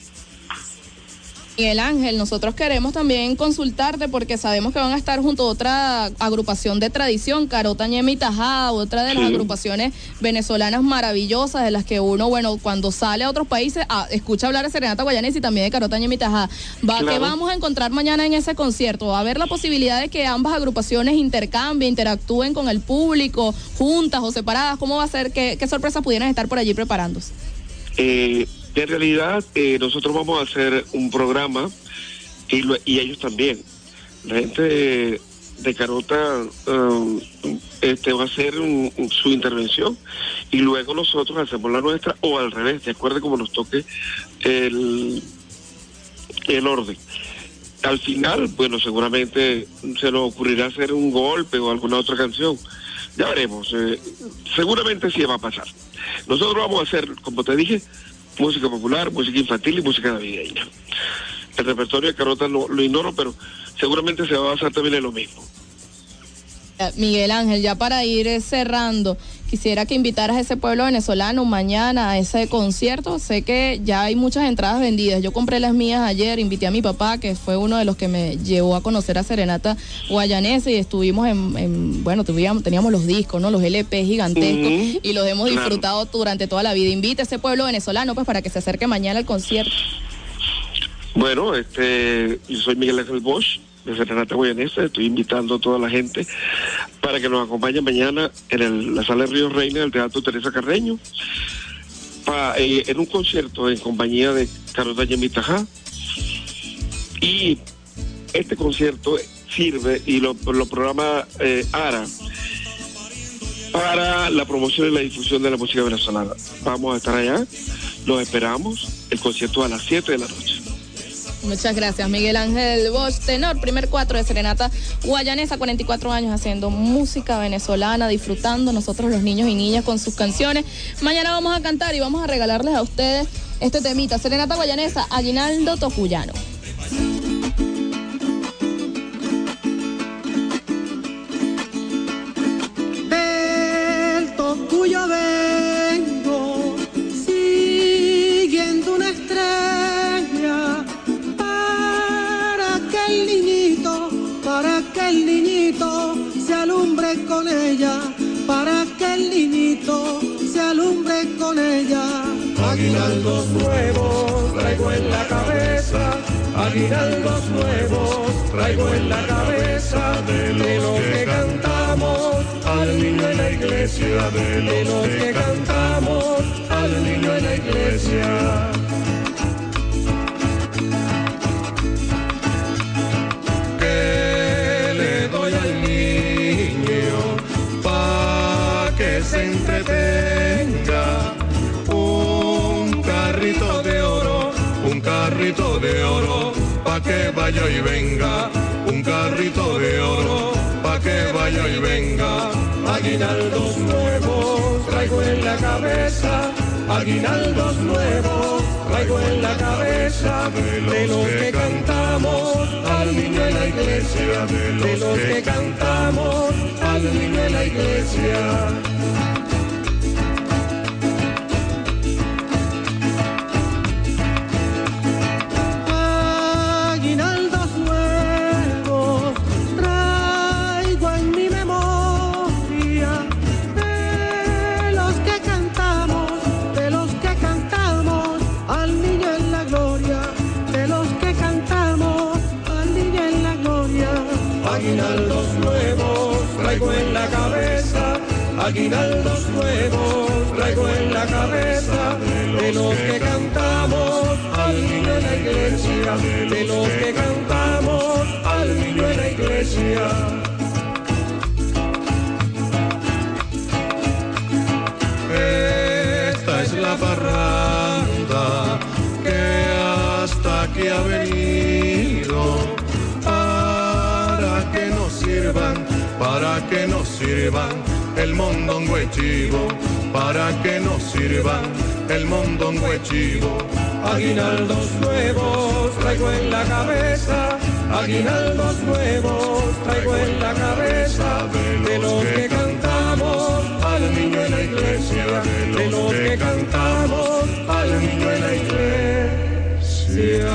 Speaker 1: Miguel Ángel, nosotros queremos también consultarte porque sabemos que van a estar junto a otra agrupación de tradición, Carota Ñemi Tajá, otra de las sí. agrupaciones venezolanas maravillosas de las que uno, bueno, cuando sale a otros países, ah, escucha hablar de Serenata Guayanesa y también de Carota Ñemi Tajá. Va, claro. ¿Qué vamos a encontrar mañana en ese concierto? ¿Va a haber la posibilidad de que ambas agrupaciones intercambien, interactúen con el público, juntas o separadas? ¿Cómo va a ser? ¿Qué, qué sorpresas pudieran estar por allí preparándose?
Speaker 4: Eh... En realidad, eh, nosotros vamos a hacer un programa y, lo, y ellos también. La gente de, de Carota um, este, va a hacer un, un, su intervención y luego nosotros hacemos la nuestra o al revés, de acuerdo como nos toque el, el orden. Al final, bueno, seguramente se nos ocurrirá hacer un golpe o alguna otra canción. Ya veremos. Eh, seguramente sí va a pasar. Nosotros vamos a hacer, como te dije, música popular, música infantil y música navideña. El repertorio de Carota lo, lo ignoro, pero seguramente se va a basar también en lo mismo.
Speaker 1: Miguel Ángel, ya para ir cerrando, quisiera que invitaras a ese pueblo venezolano mañana a ese concierto. Sé que ya hay muchas entradas vendidas. Yo compré las mías ayer, invité a mi papá, que fue uno de los que me llevó a conocer a Serenata Guayanesa y estuvimos en, en bueno, tuvimos, teníamos los discos, ¿no? Los L P gigantescos mm-hmm. y los hemos claro. disfrutado durante toda la vida. Invita a ese pueblo venezolano pues para que se acerque mañana al concierto.
Speaker 4: Bueno, este, yo soy Miguel Ángel Bosch, de Serenata Guayanesa. Estoy invitando a toda la gente para que nos acompañe mañana en el, la Sala de Ríos Reina del Teatro Teresa Carreño pa, eh, en un concierto en compañía de Carota Ñemi Tajá. Y este concierto sirve y lo, lo programa eh, ARA para la promoción y la difusión de la música venezolana. Vamos a estar allá, los esperamos el el concierto a las siete de la noche.
Speaker 1: Muchas gracias, Miguel Ángel Bosch, tenor, primer cuatro de Serenata Guayanesa, cuarenta y cuatro años haciendo música venezolana, disfrutando nosotros los niños y niñas con sus canciones. Mañana vamos a cantar y vamos a regalarles a ustedes este temita, Serenata Guayanesa, Aguinaldo Tocuyano.
Speaker 7: Del Tocuyo vengo, siguiendo una estrella, para que el niñito, para que el niñito se alumbre con ella, para que el niñito se alumbre con ella.
Speaker 21: Aguinaldos nuevos traigo en la cabeza, aguinaldos nuevos traigo en la cabeza, de los que cantamos al niño en la iglesia, de los que cantamos al niño en la iglesia. Que le doy al niño pa' que se entretenga, un carrito de oro, un carrito de oro, pa' que vaya y venga, un carrito de oro, pa' que vaya y venga. Aguinaldos nuevos traigo en la cabeza, aguinaldos nuevos traigo en la cabeza, de los que cantamos al niño en la iglesia, de los que cantamos al niño en la iglesia.
Speaker 7: Aguinaldos nuevos traigo en mi memoria, de los que cantamos, de los que cantamos al niño en la gloria, de los que cantamos al niño en la gloria.
Speaker 21: Aguinaldos nuevos traigo en la cabeza, aguinaldos nuevos traigo en la cabeza, de los que cantamos al niño en la iglesia, de los que cantamos al niño en la iglesia. Esta es la parranda que hasta aquí ha venido, para que nos sirvan, para que nos sirvan el mondongo chivo, para que nos sirvan el mondongo chivo. Aguinaldos nuevos traigo en la cabeza, aguinaldos nuevos traigo en la cabeza, de los que cantamos al niño en la iglesia, de los que cantamos al niño en la iglesia.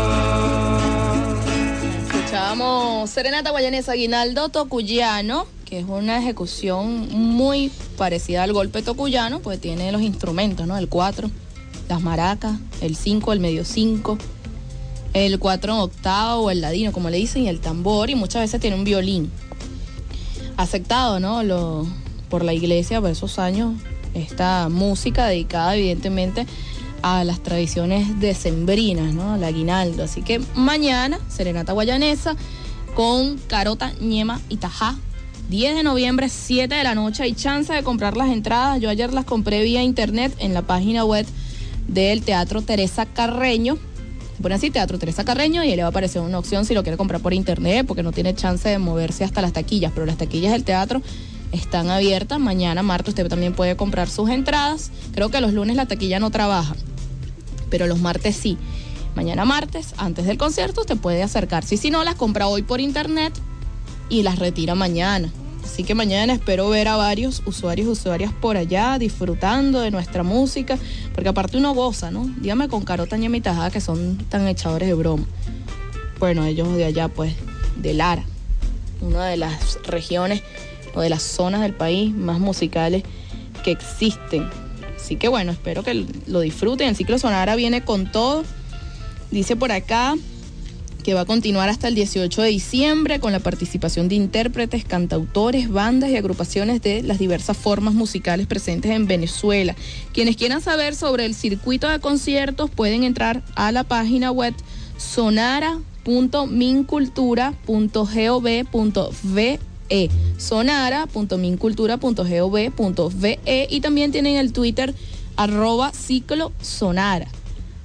Speaker 1: Escuchábamos Serenata Guayanesa, Aguinaldo Tocuyano, que es una ejecución muy parecida al golpe tocuyano, pues tiene los instrumentos, ¿no? El cuatro, las maracas, el cinco, el medio cinco, el cuatro en octavo o el ladino, como le dicen, y el tambor, y muchas veces tiene un violín. Aceptado, ¿no? Lo, por la iglesia por esos años, esta música dedicada evidentemente a las tradiciones decembrinas, ¿no? Al aguinaldo. Así que mañana, Serenata Guayanesa con Carota, Ñema y Tajá. diez de noviembre, siete de la noche. Hay chance de comprar las entradas. Yo ayer las compré vía internet en la página web del Teatro Teresa Carreño. Pone así, Teatro Teresa Carreño, y ahí le va a aparecer una opción si lo quiere comprar por internet, porque no tiene chance de moverse hasta las taquillas. Pero las taquillas del teatro están abiertas. Mañana, martes, usted también puede comprar sus entradas. Creo que los lunes la taquilla no trabaja, pero los martes sí. Mañana martes, antes del concierto, usted puede acercarse. Y si no, las compra hoy por internet y las retira mañana. Así que mañana espero ver a varios usuarios y usuarias por allá disfrutando de nuestra música, porque aparte uno goza, ¿no? Dígame con Carota, Ñema y Tajá, que son tan echadores de broma. Bueno, ellos de allá, pues, de Lara, una de las regiones o de las zonas del país más musicales que existen. Así que bueno, espero que lo disfruten. El ciclo Sonara viene con todo. Dice por acá que va a continuar hasta el dieciocho de diciembre con la participación de intérpretes, cantautores, bandas y agrupaciones de las diversas formas musicales presentes en Venezuela. Quienes quieran saber sobre el circuito de conciertos pueden entrar a la página web sonara punto mincultura punto gov punto ve, sonara punto mincultura punto gov punto ve, y también tienen el Twitter arroba ciclo sonara.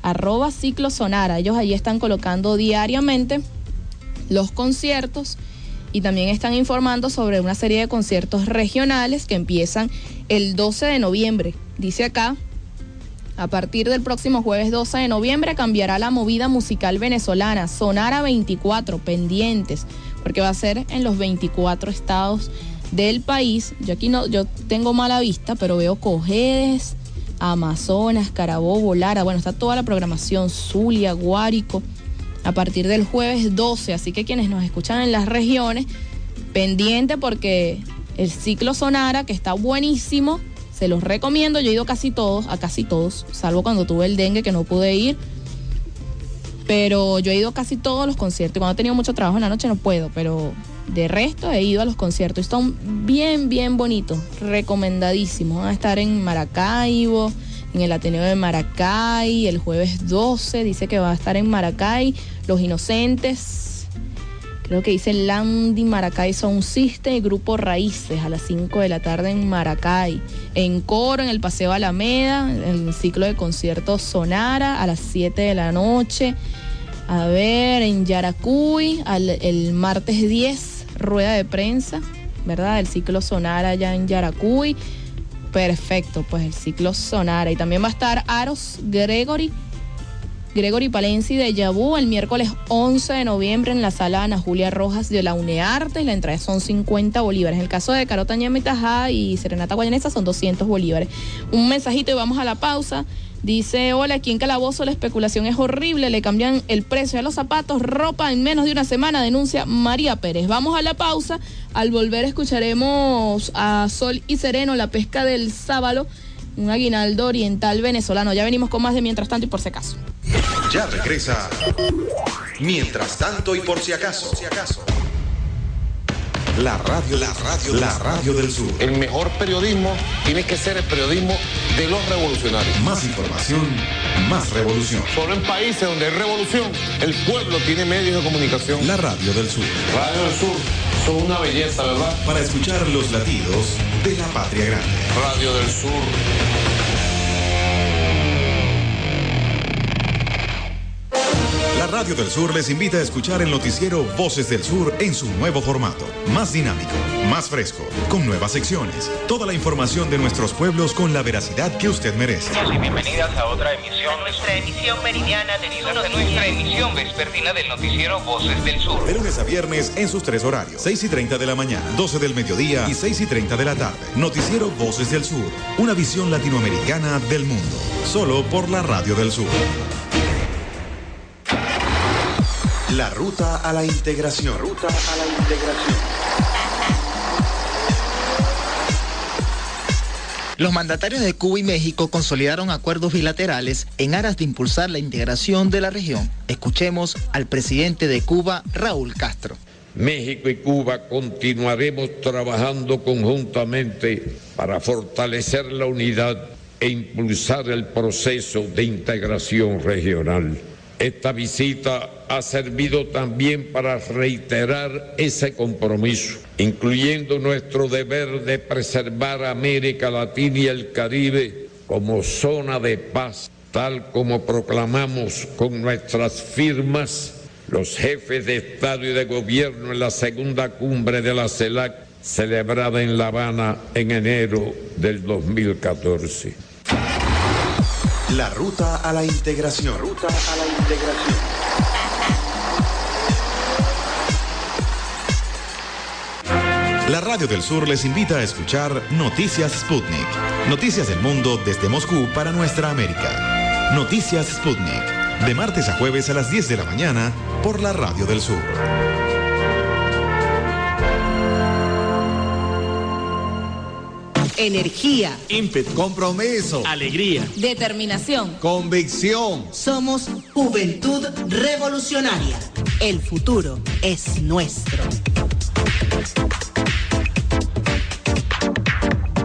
Speaker 1: arroba Ciclo Sonara. Ellos allí están colocando diariamente los conciertos y también están informando sobre una serie de conciertos regionales que empiezan el doce de noviembre. Dice acá, a partir del próximo jueves doce de noviembre cambiará la movida musical venezolana, Sonara veinticuatro, pendientes, porque va a ser en los veinticuatro estados del país. Yo aquí no, yo tengo mala vista, pero veo Cojedes, Amazonas, Carabobo, Lara, bueno, está toda la programación, Zulia, Guárico, a partir del jueves doce, así que quienes nos escuchan en las regiones, pendiente porque el Ciclo Sonara, que está buenísimo, se los recomiendo. Yo he ido casi todos, a casi todos, salvo cuando tuve el dengue que no pude ir, pero yo he ido a casi todos los conciertos. Cuando he tenido mucho trabajo en la noche no puedo, pero de resto he ido a los conciertos. Están bien, bien bonitos, recomendadísimos. Van a estar en Maracaibo, en el Ateneo de Maracay, el jueves doce, dice que va a estar en Maracay, Los Inocentes, creo que dice Landy Maracay Sound System y Grupo Raíces a las cinco de la tarde en Maracay. En Coro, en el Paseo Alameda, en el ciclo de conciertos Sonara a las siete de la noche. A ver, en Yaracuy, al, el martes diez, rueda de prensa, ¿verdad? El ciclo Sonara allá en Yaracuy. Perfecto, pues el ciclo Sonara. Y también va a estar Aros Gregory, Gregory Palenci de Yabú el miércoles once de noviembre en la sala Ana Julia Rojas de la UNEARTE, y la entrada son cincuenta bolívares. En el caso de Carota Ñeme Tajá y Serenata Guayanesa son doscientos bolívares. Un mensajito y vamos a la pausa. Dice, hola, aquí en Calabozo la especulación es horrible, le cambian el precio de los zapatos, ropa en menos de una semana, denuncia María Pérez. Vamos a la pausa, al volver escucharemos a Sol y Sereno, la pesca del sábalo, un aguinaldo oriental venezolano. Ya venimos con más de Mientras Tanto y Por Si Acaso.
Speaker 9: Ya regresa Mientras Tanto y Por Si Acaso. La radio, la radio, la radio del sur.
Speaker 10: El mejor periodismo tiene que ser el periodismo de los revolucionarios.
Speaker 9: Más información, más revolución.
Speaker 10: Solo en países donde hay revolución, el pueblo tiene medios de comunicación.
Speaker 9: La radio del sur.
Speaker 10: Radio del Sur, son una belleza, ¿verdad?
Speaker 9: Para escuchar los latidos de la patria grande.
Speaker 10: Radio del Sur.
Speaker 9: La Radio del Sur les invita a escuchar el noticiero Voces del Sur en su nuevo formato. Más dinámico, más fresco, con nuevas secciones. Toda la información de nuestros pueblos con la veracidad que usted merece.
Speaker 8: Y bienvenidas a otra emisión. A nuestra emisión meridiana teniendo nuestra emisión vespertina del noticiero Voces del Sur.
Speaker 9: De lunes a viernes en sus tres horarios. seis y treinta de la mañana, doce del mediodía y seis y treinta de la tarde. Noticiero Voces del Sur. Una visión latinoamericana del mundo. Solo por la Radio del Sur. La ruta a la integración. Ruta a la integración.
Speaker 22: Los mandatarios de Cuba y México consolidaron acuerdos bilaterales en aras de impulsar la integración de la región. Escuchemos al presidente de Cuba, Raúl Castro.
Speaker 23: México y Cuba continuaremos trabajando conjuntamente para fortalecer la unidad e impulsar el proceso de integración regional. Esta visita ha servido también para reiterar ese compromiso, incluyendo nuestro deber de preservar América Latina y el Caribe como zona de paz, tal como proclamamos con nuestras firmas los jefes de Estado y de Gobierno en la segunda cumbre de la CELAC, celebrada en La Habana en enero del dos mil catorce.
Speaker 9: La ruta a la integración. Ruta a la integración. La Radio del Sur les invita a escuchar Noticias Sputnik. Noticias del mundo desde Moscú para nuestra América. Noticias Sputnik. De martes a jueves a las diez de la mañana por la Radio del Sur.
Speaker 12: Energía,
Speaker 24: ímpetu, compromiso,
Speaker 12: alegría, determinación,
Speaker 24: convicción.
Speaker 12: Somos Juventud Revolucionaria. El futuro es nuestro.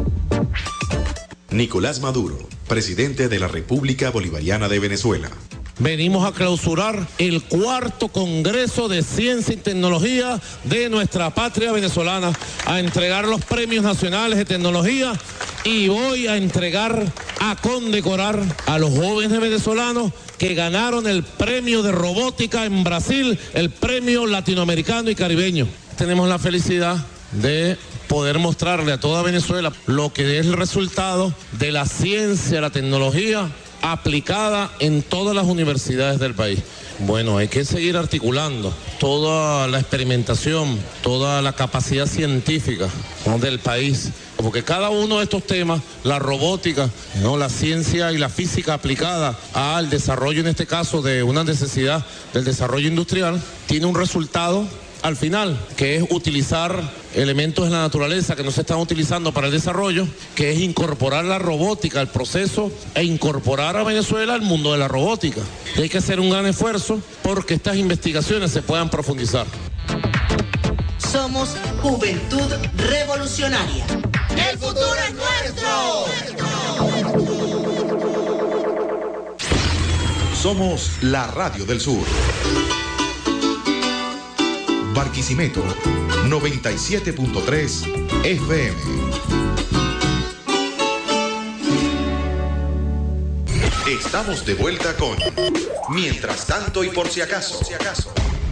Speaker 9: Nicolás Maduro, presidente de la República Bolivariana de Venezuela.
Speaker 17: venimos a clausurar el cuarto Congreso de Ciencia y Tecnología de nuestra patria venezolana, a entregar los premios nacionales de tecnología y voy a entregar, a condecorar a los jóvenes venezolanos que ganaron el premio de robótica en Brasil, el premio latinoamericano y caribeño. Tenemos la felicidad de poder mostrarle a toda Venezuela lo que es el resultado de la ciencia, la tecnología aplicada en todas las universidades del país. Bueno, hay que seguir articulando toda la experimentación, toda la capacidad científica, ¿no?, del país, porque cada uno de estos temas, la robótica, ¿no?, la ciencia y la física aplicada al desarrollo, en este caso, de una necesidad del desarrollo industrial, tiene un resultado al final, que es utilizar elementos de la naturaleza que no se están utilizando para el desarrollo, que es incorporar la robótica al proceso e incorporar a Venezuela al mundo de la robótica. Y hay que hacer un gran esfuerzo porque estas investigaciones se puedan profundizar.
Speaker 12: Somos Juventud Revolucionaria.
Speaker 21: ¡El futuro es nuestro!
Speaker 9: Somos la Radio del Sur. Barquisimeto, noventa y siete punto tres F M. Estamos de vuelta con Mientras tanto y por si acaso. Si acaso.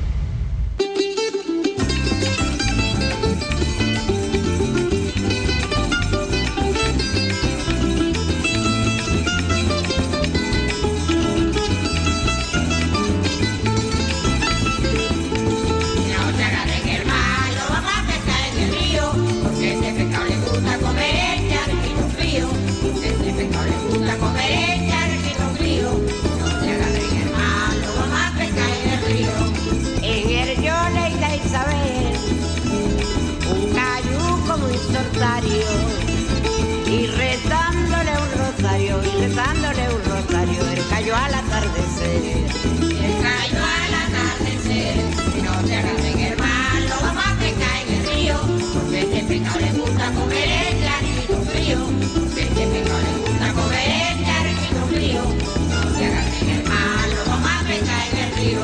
Speaker 2: Y rezándole un rosario, y rezándole un rosario, él cayó al atardecer. Él cayó al atardecer, que no se agarren hermano, vamos a pescar en el río, porque este pescado le gusta comer el clarito frío, porque este pescado le gusta comer el clarito frío, no se agarren hermano, vamos a pescar en el río.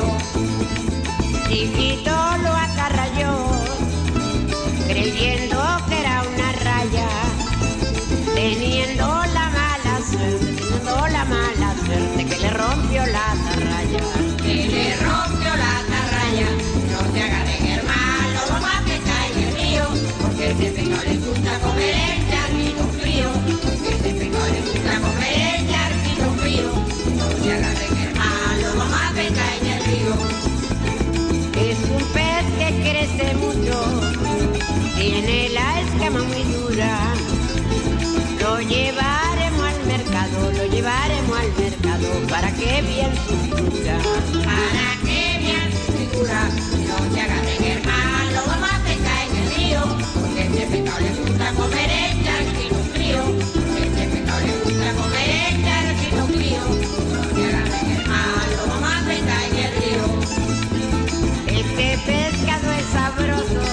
Speaker 2: Chiquito lo acarrayó, creyendo que era una raya, teniendo la mala suerte, teniendo la mala suerte que le rompió la atarraya, que le rompió la atarraya. No se agarren hermano, vamos a pescar en el río, porque ese pescado le gusta comer el charquito frío, porque ese pescado le gusta comer el charquito frío. No se agarren hermano, vamos a pescar en el río. Es un pez que crece mucho, tiene la escama muy dura, lo llevaremos al mercado, lo llevaremos al mercado, para que vean su figura, para que vean su figura. No se agarren hermano, vamos a pescar en el río, porque este pescado le gusta comer el charquito frío, porque este pescado le gusta comer el charquito frío. No se agarren hermano, vamos a pescar en el río. Este pescado es sabroso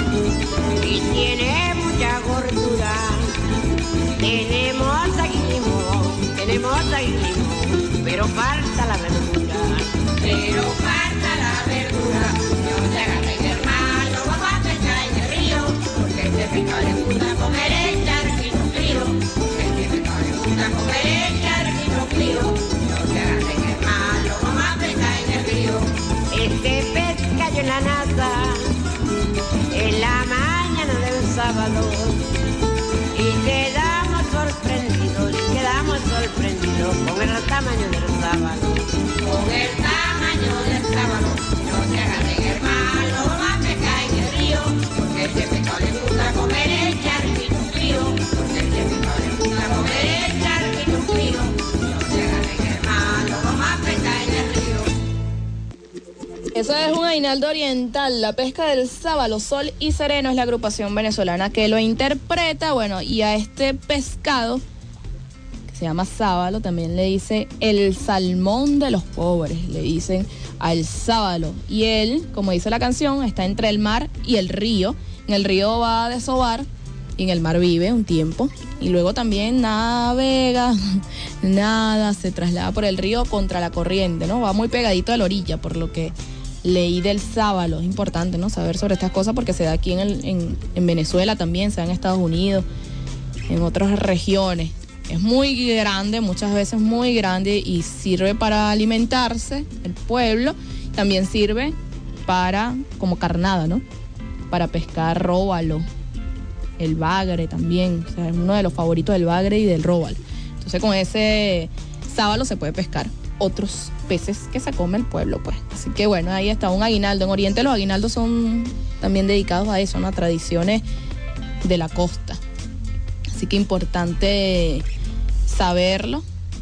Speaker 2: y tiene mucha gordura. Tenemos aguilimo, tenemos aguilimo, pero falta la verdura. Pero falta la verdura. No se agarren hermano, vamos a pescar en el río, porque este pescado le gusta comer el charquito frío, porque este pescado le gusta comer el charquito frío. No se agarren hermano, vamos a pescar en el río. Este pez cayó en la nasa en la mañana de un sábado y quedamos sorprendidos, y quedamos sorprendidos con el tamaño del sábado, con el tamaño del sábado. No se agarren hermano, vamos a pescar en el río, porque este pescado le gusta comer el charquito frío, porque este pescado le gusta comer el charquito frío. No se agarren hermano, vamos a pescar en el río.
Speaker 1: Eso es un aguinaldo oriental, la pesca del sábalo, sol y sereno es la agrupación venezolana que lo interpreta, bueno, y a este pescado, que se llama sábalo, también le dice el salmón de los pobres, le dicen al sábalo, y él, como dice la canción, está entre el mar y el río, en el río va a desovar y en el mar vive un tiempo, y luego también navega, nada, se traslada por el río contra la corriente, ¿no? Va muy pegadito a la orilla, por lo que leí del sábalo. Es importante, ¿no?, saber sobre estas cosas porque se da aquí en, el, en, en Venezuela también, se da en Estados Unidos, en otras regiones. Es muy grande, muchas veces muy grande, y sirve para alimentarse el pueblo. También sirve para, como carnada, ¿no?, para pescar róbalo, el bagre también, o sea, es uno de los favoritos del bagre y del róbalo. Entonces con ese sábalo se puede pescar otros peces que se come el pueblo, pues. Así que bueno, ahí está un aguinaldo. En Oriente los aguinaldos son también dedicados a eso, ¿no?, a tradiciones de la costa. Así que importante saberlo,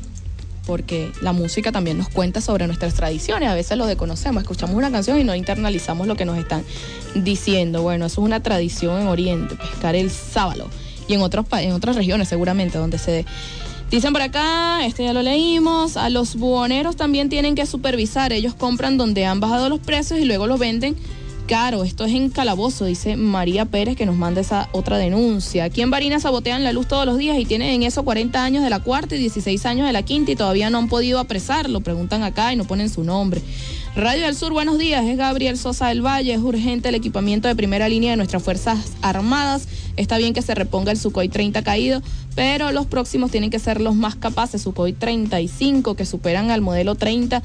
Speaker 1: porque la música también nos cuenta sobre nuestras tradiciones. A veces lo desconocemos, escuchamos una canción y no internalizamos lo que nos están diciendo. Bueno, eso es una tradición en Oriente, pescar el sábalo, y en otros en otras regiones seguramente donde se dé. Dicen por acá, este ya lo leímos, a los buhoneros también tienen que supervisar. Ellos compran donde han bajado los precios y luego los venden caro. Esto es en Calabozo, dice María Pérez, que nos manda esa otra denuncia. Aquí en Barinas sabotean la luz todos los días y tienen en eso cuarenta años de la cuarta y dieciséis años de la quinta y todavía no han podido apresarlo. Preguntan acá y no ponen su nombre. Radio del Sur, buenos días, es Gabriel Sosa del Valle. Es urgente el equipamiento de primera línea de nuestras Fuerzas Armadas. Está bien que se reponga el Sukhoi treinta caído, pero los próximos tienen que ser los más capaces. Sukhoi treinta y cinco, que superan al modelo treinta,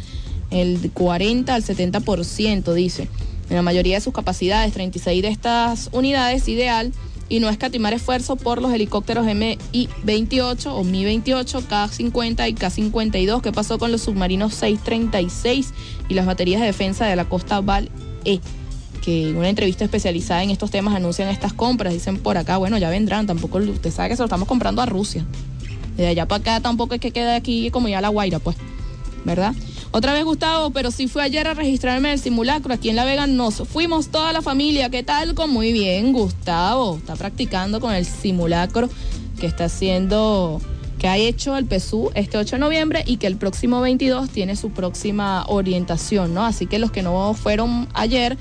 Speaker 1: el cuarenta al setenta por ciento, dice. En la mayoría de sus capacidades, treinta y seis de estas unidades, ideal, y no escatimar esfuerzo por los helicópteros M I veintiocho o M I veintiocho, K cincuenta y K cincuenta y dos. ¿Qué pasó con los submarinos seiscientos treinta y seis y las baterías de defensa de la costa Val-E? Que en una entrevista especializada en estos temas anuncian estas compras. Dicen por acá, bueno, ya vendrán. Tampoco, usted sabe que se lo estamos comprando a Rusia. De allá para acá tampoco es que quede aquí como ya la Guaira, pues, ¿verdad? Otra vez, Gustavo, pero sí fui ayer a registrarme en el simulacro. Aquí en La Vega nos fuimos toda la familia. ¿Qué tal? Con muy bien, Gustavo. Está practicando con el simulacro que está haciendo, que ha hecho el P S U este ocho de noviembre y que el próximo veintidós tiene su próxima orientación, ¿no? Así que los que no fueron ayer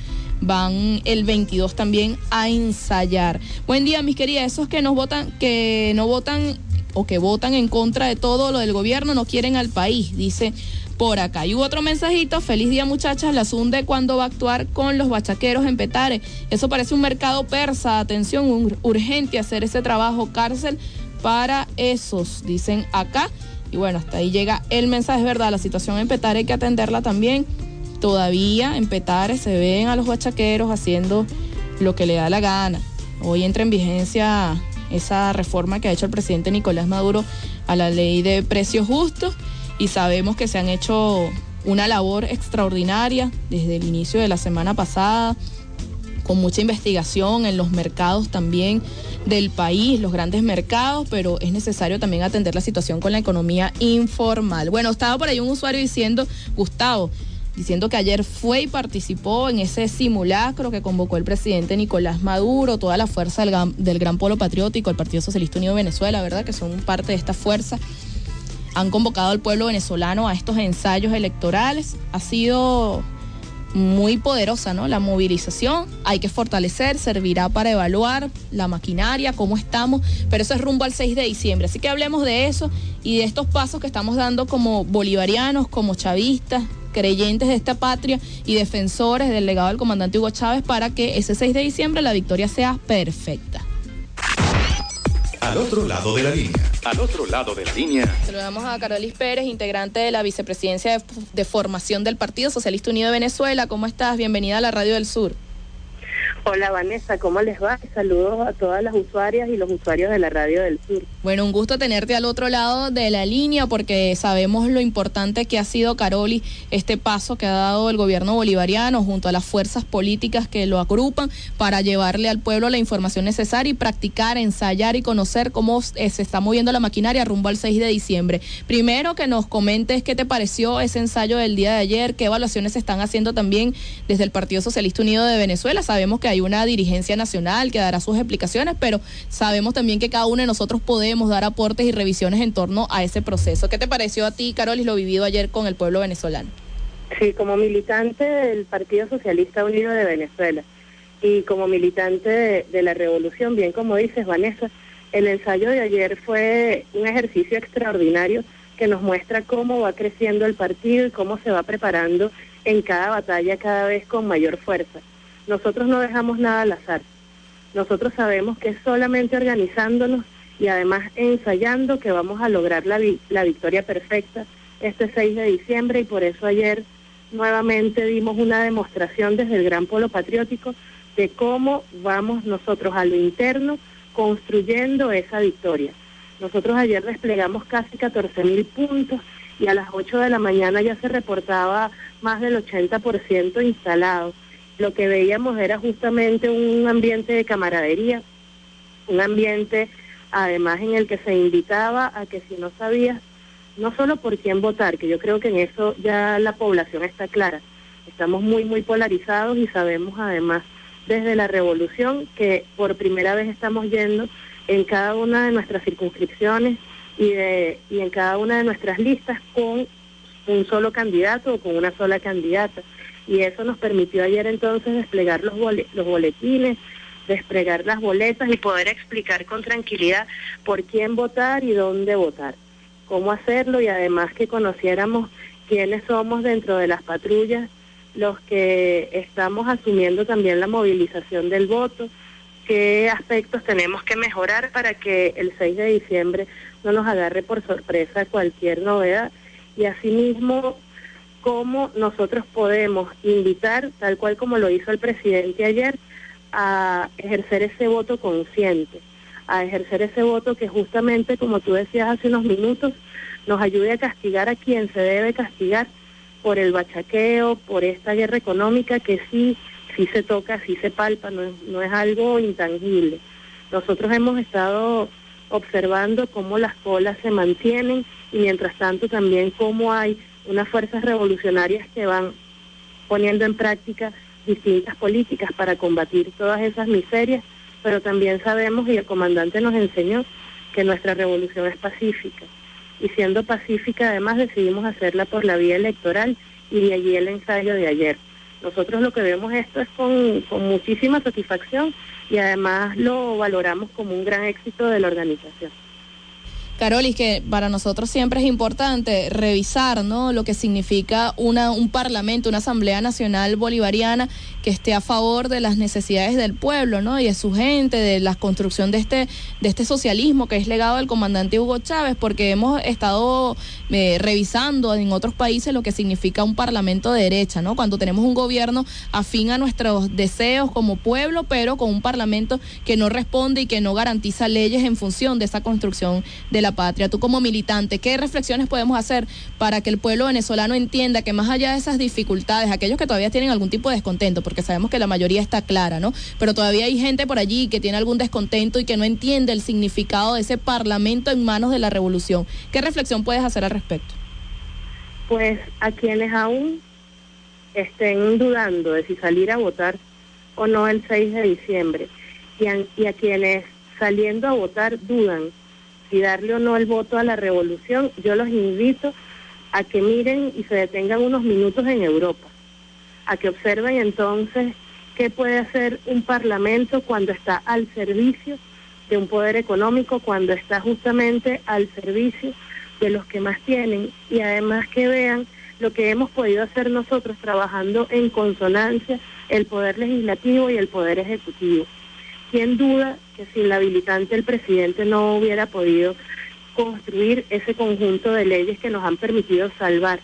Speaker 1: van el veintidós también a ensayar. Buen día, mis queridas. Esos que nos votan, que no votan o que votan en contra de todo lo del gobierno no quieren al país, dice por acá. Y hubo otro mensajito: feliz día, muchachas, la Sunde cuando va a actuar con los bachaqueros en Petare. Eso parece un mercado persa, atención, un, urgente hacer ese trabajo, cárcel para esos, dicen acá. Y bueno, hasta ahí llega el mensaje. Es verdad, la situación en Petare hay que atenderla también. Todavía en Petare se ven a los bachaqueros haciendo lo que le da la gana. Hoy entra en vigencia esa reforma que ha hecho el presidente Nicolás Maduro a la ley de precios justos, y sabemos que se han hecho una labor extraordinaria desde el inicio de la semana pasada, con mucha investigación en los mercados también del país, los grandes mercados, pero es necesario también atender la situación con la economía informal. Bueno, estaba por ahí un usuario diciendo, Gustavo, diciendo que ayer fue y participó en ese simulacro que convocó el presidente Nicolás Maduro, toda la fuerza del, del Gran Polo Patriótico, el Partido Socialista Unido de Venezuela, ¿verdad?, que son parte de esta fuerza. Han convocado al pueblo venezolano a estos ensayos electorales. Ha sido muy poderosa, ¿no?, la movilización. Hay que fortalecer, servirá para evaluar la maquinaria, cómo estamos, pero eso es rumbo al seis de diciembre. Así que hablemos de eso y de estos pasos que estamos dando como bolivarianos, como chavistas, creyentes de esta patria y defensores del legado del comandante Hugo Chávez, para que ese seis de diciembre la victoria sea perfecta.
Speaker 9: Al otro lado de la línea. Al otro lado de la línea.
Speaker 1: Saludamos a Carolis Pérez, integrante de la vicepresidencia de, de formación del Partido Socialista Unido de Venezuela. ¿Cómo estás? Bienvenida a la Radio del Sur.
Speaker 11: Hola Vanessa, ¿cómo les va? Saludos a todas las usuarias y los usuarios de la Radio del Sur.
Speaker 1: Bueno, un gusto tenerte al otro lado de la línea, porque sabemos lo importante que ha sido, Caroli, este paso que ha dado el gobierno bolivariano junto a las fuerzas políticas que lo agrupan para llevarle al pueblo la información necesaria y practicar, ensayar y conocer cómo se está moviendo la maquinaria rumbo al seis de diciembre. Primero, que nos comentes qué te pareció ese ensayo del día de ayer, qué evaluaciones se están haciendo también desde el Partido Socialista Unido de Venezuela. Sabemos que hay una dirigencia nacional que dará sus explicaciones, pero sabemos también que cada uno de nosotros podemos dar aportes y revisiones en torno a ese proceso. ¿Qué te pareció a ti, Carolis, lo vivido ayer con el pueblo venezolano?
Speaker 11: Sí, como militante del Partido Socialista Unido de Venezuela Y como militante de, de la revolución, bien como dices, Vanessa, el ensayo de ayer fue un ejercicio extraordinario que nos muestra cómo va creciendo el partido y cómo se va preparando en cada batalla cada vez con mayor fuerza. Nosotros no dejamos nada al azar. Nosotros sabemos que es solamente organizándonos y además ensayando que vamos a lograr la, vi- la victoria perfecta este seis de diciembre, y por eso ayer nuevamente dimos una demostración desde el Gran Polo Patriótico de cómo vamos nosotros a lo interno construyendo esa victoria. Nosotros ayer desplegamos casi catorce mil puntos y a las ocho de la mañana ya se reportaba más del ochenta por ciento instalado. Lo que veíamos era justamente un ambiente de camaradería, un ambiente además en el que se invitaba a que si no sabías, no solo por quién votar, que yo creo que en eso ya la población está clara, estamos muy, muy polarizados y sabemos además desde la revolución que por primera vez estamos yendo en cada una de nuestras circunscripciones y, de, y en cada una de nuestras listas con un solo candidato o con una sola candidata. Y eso nos permitió ayer entonces desplegar los, bole, los boletines, desplegar las boletas y poder explicar con tranquilidad por quién votar y dónde votar, cómo hacerlo, y además que conociéramos quiénes somos dentro de las patrullas los que estamos asumiendo también la movilización del voto, qué aspectos tenemos que mejorar para que el seis de diciembre no nos agarre por sorpresa cualquier novedad, y asimismo cómo nosotros podemos invitar, tal cual como lo hizo el presidente ayer, a ejercer ese voto consciente, a ejercer ese voto que justamente, como tú decías hace unos minutos, nos ayude a castigar a quien se debe castigar por el bachaqueo, por esta guerra económica que sí, sí se toca, sí se palpa, no es, no es algo intangible. Nosotros hemos estado observando cómo las colas se mantienen y mientras tanto también cómo hay unas fuerzas revolucionarias que van poniendo en práctica distintas políticas para combatir todas esas miserias, pero también sabemos, y el comandante nos enseñó, que nuestra revolución es pacífica. Y siendo pacífica, además, decidimos hacerla por la vía electoral, y de allí el ensayo de ayer. Nosotros lo que vemos esto es con, con muchísima satisfacción y además lo valoramos como un gran éxito de la organización.
Speaker 1: Carolis, que para nosotros siempre es importante revisar, ¿no?, lo que significa una un parlamento, una Asamblea Nacional Bolivariana que esté a favor de las necesidades del pueblo, ¿no?, y de su gente, de la construcción de este de este socialismo que es legado del comandante Hugo Chávez, porque hemos estado eh, revisando en otros países lo que significa un parlamento de derecha, ¿no?, cuando tenemos un gobierno afín a nuestros deseos como pueblo, pero con un parlamento que no responde y que no garantiza leyes en función de esa construcción de la patria. Tú como militante, ¿qué reflexiones podemos hacer para que el pueblo venezolano entienda que más allá de esas dificultades, aquellos que todavía tienen algún tipo de descontento, porque sabemos que la mayoría está clara, ¿no?, pero todavía hay gente por allí que tiene algún descontento y que no entiende el significado de ese parlamento en manos de la revolución? ¿Qué reflexión puedes hacer al respecto?
Speaker 11: Pues a quienes aún estén dudando de si salir a votar o no el seis de diciembre, y a, y a quienes saliendo a votar dudan si darle o no el voto a la revolución, yo los invito a que miren y se detengan unos minutos en Europa, a que observen entonces qué puede hacer un parlamento cuando está al servicio de un poder económico, cuando está justamente al servicio de los que más tienen, y además que vean lo que hemos podido hacer nosotros trabajando en consonancia el poder legislativo y el poder ejecutivo. ¿Quién duda que sin la habilitante el presidente no hubiera podido construir ese conjunto de leyes que nos han permitido salvar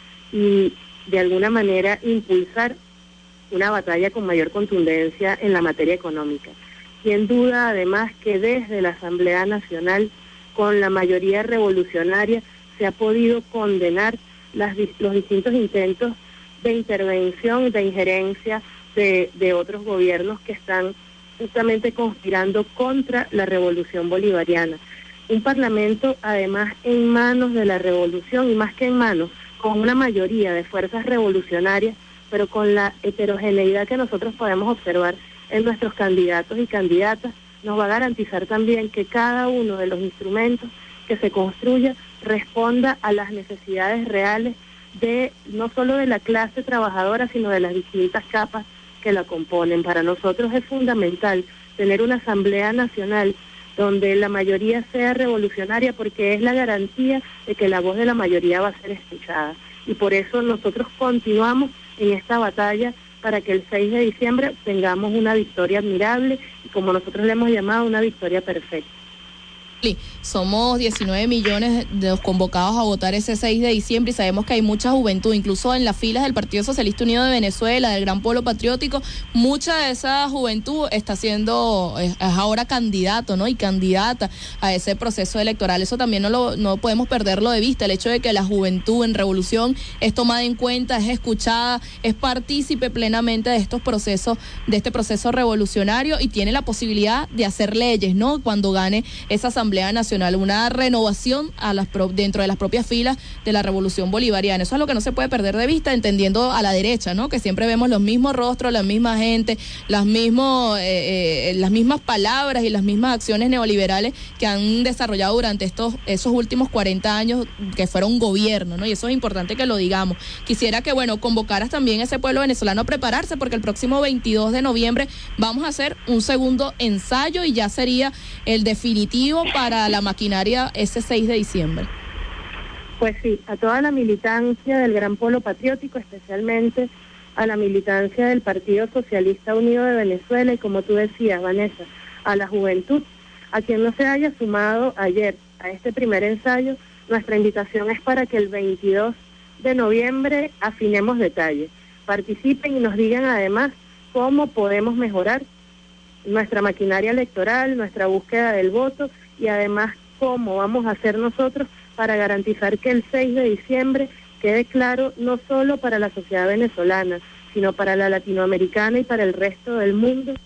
Speaker 11: y de alguna manera impulsar una batalla con mayor contundencia en la materia económica? ¿Quién duda además que desde la Asamblea Nacional, con la mayoría revolucionaria, se ha podido condenar las, los distintos intentos de intervención, de injerencia de, de otros gobiernos que están justamente conspirando contra la revolución bolivariana? Un parlamento además en manos de la revolución, y más que en manos, con una mayoría de fuerzas revolucionarias, pero con la heterogeneidad que nosotros podemos observar en nuestros candidatos y candidatas, nos va a garantizar también que cada uno de los instrumentos que se construya responda a las necesidades reales de no solo de la clase trabajadora, sino de las distintas capas que la componen. Para nosotros es fundamental tener una Asamblea Nacional donde la mayoría sea revolucionaria, porque es la garantía de que la voz de la mayoría va a ser escuchada. Y por eso nosotros continuamos en esta batalla para que el seis de diciembre tengamos una victoria admirable y, como nosotros le hemos llamado, una victoria perfecta.
Speaker 1: Somos diecinueve millones de los convocados a votar ese seis de diciembre y sabemos que hay mucha juventud, incluso en las filas del Partido Socialista Unido de Venezuela, del Gran Polo Patriótico. Mucha de esa juventud está siendo, es ahora candidato, ¿no? Y candidata a ese proceso electoral. Eso también no lo no podemos perderlo de vista, el hecho de que la juventud en revolución es tomada en cuenta, es escuchada, es partícipe plenamente de estos procesos, de este proceso revolucionario, y tiene la posibilidad de hacer leyes, ¿no? Cuando gane esa Asamblea Nacional, una renovación a las pro, dentro de las propias filas de la Revolución Bolivariana. Eso es lo que no se puede perder de vista, entendiendo a la derecha, ¿no? Que siempre vemos los mismos rostros, la misma gente, las mismos, eh, eh, las mismas palabras y las mismas acciones neoliberales que han desarrollado durante estos esos últimos cuarenta años que fueron gobierno, ¿no? Y eso es importante que lo digamos. Quisiera que, bueno, convocaras también a ese pueblo venezolano a prepararse, porque el próximo veintidós de noviembre vamos a hacer un segundo ensayo y ya sería el definitivo para para la maquinaria ese seis de diciembre.
Speaker 11: Pues sí, a toda la militancia del Gran Polo Patriótico, especialmente a la militancia del Partido Socialista Unido de Venezuela y, como tú decías, Vanessa, a la juventud, a quien no se haya sumado ayer a este primer ensayo, nuestra invitación es para que el veintidós de noviembre afinemos detalles, participen y nos digan además cómo podemos mejorar nuestra maquinaria electoral, nuestra búsqueda del voto, y además cómo vamos a hacer nosotros para garantizar que el seis de diciembre quede claro no solo para la sociedad venezolana, sino para la latinoamericana y para el resto del mundo,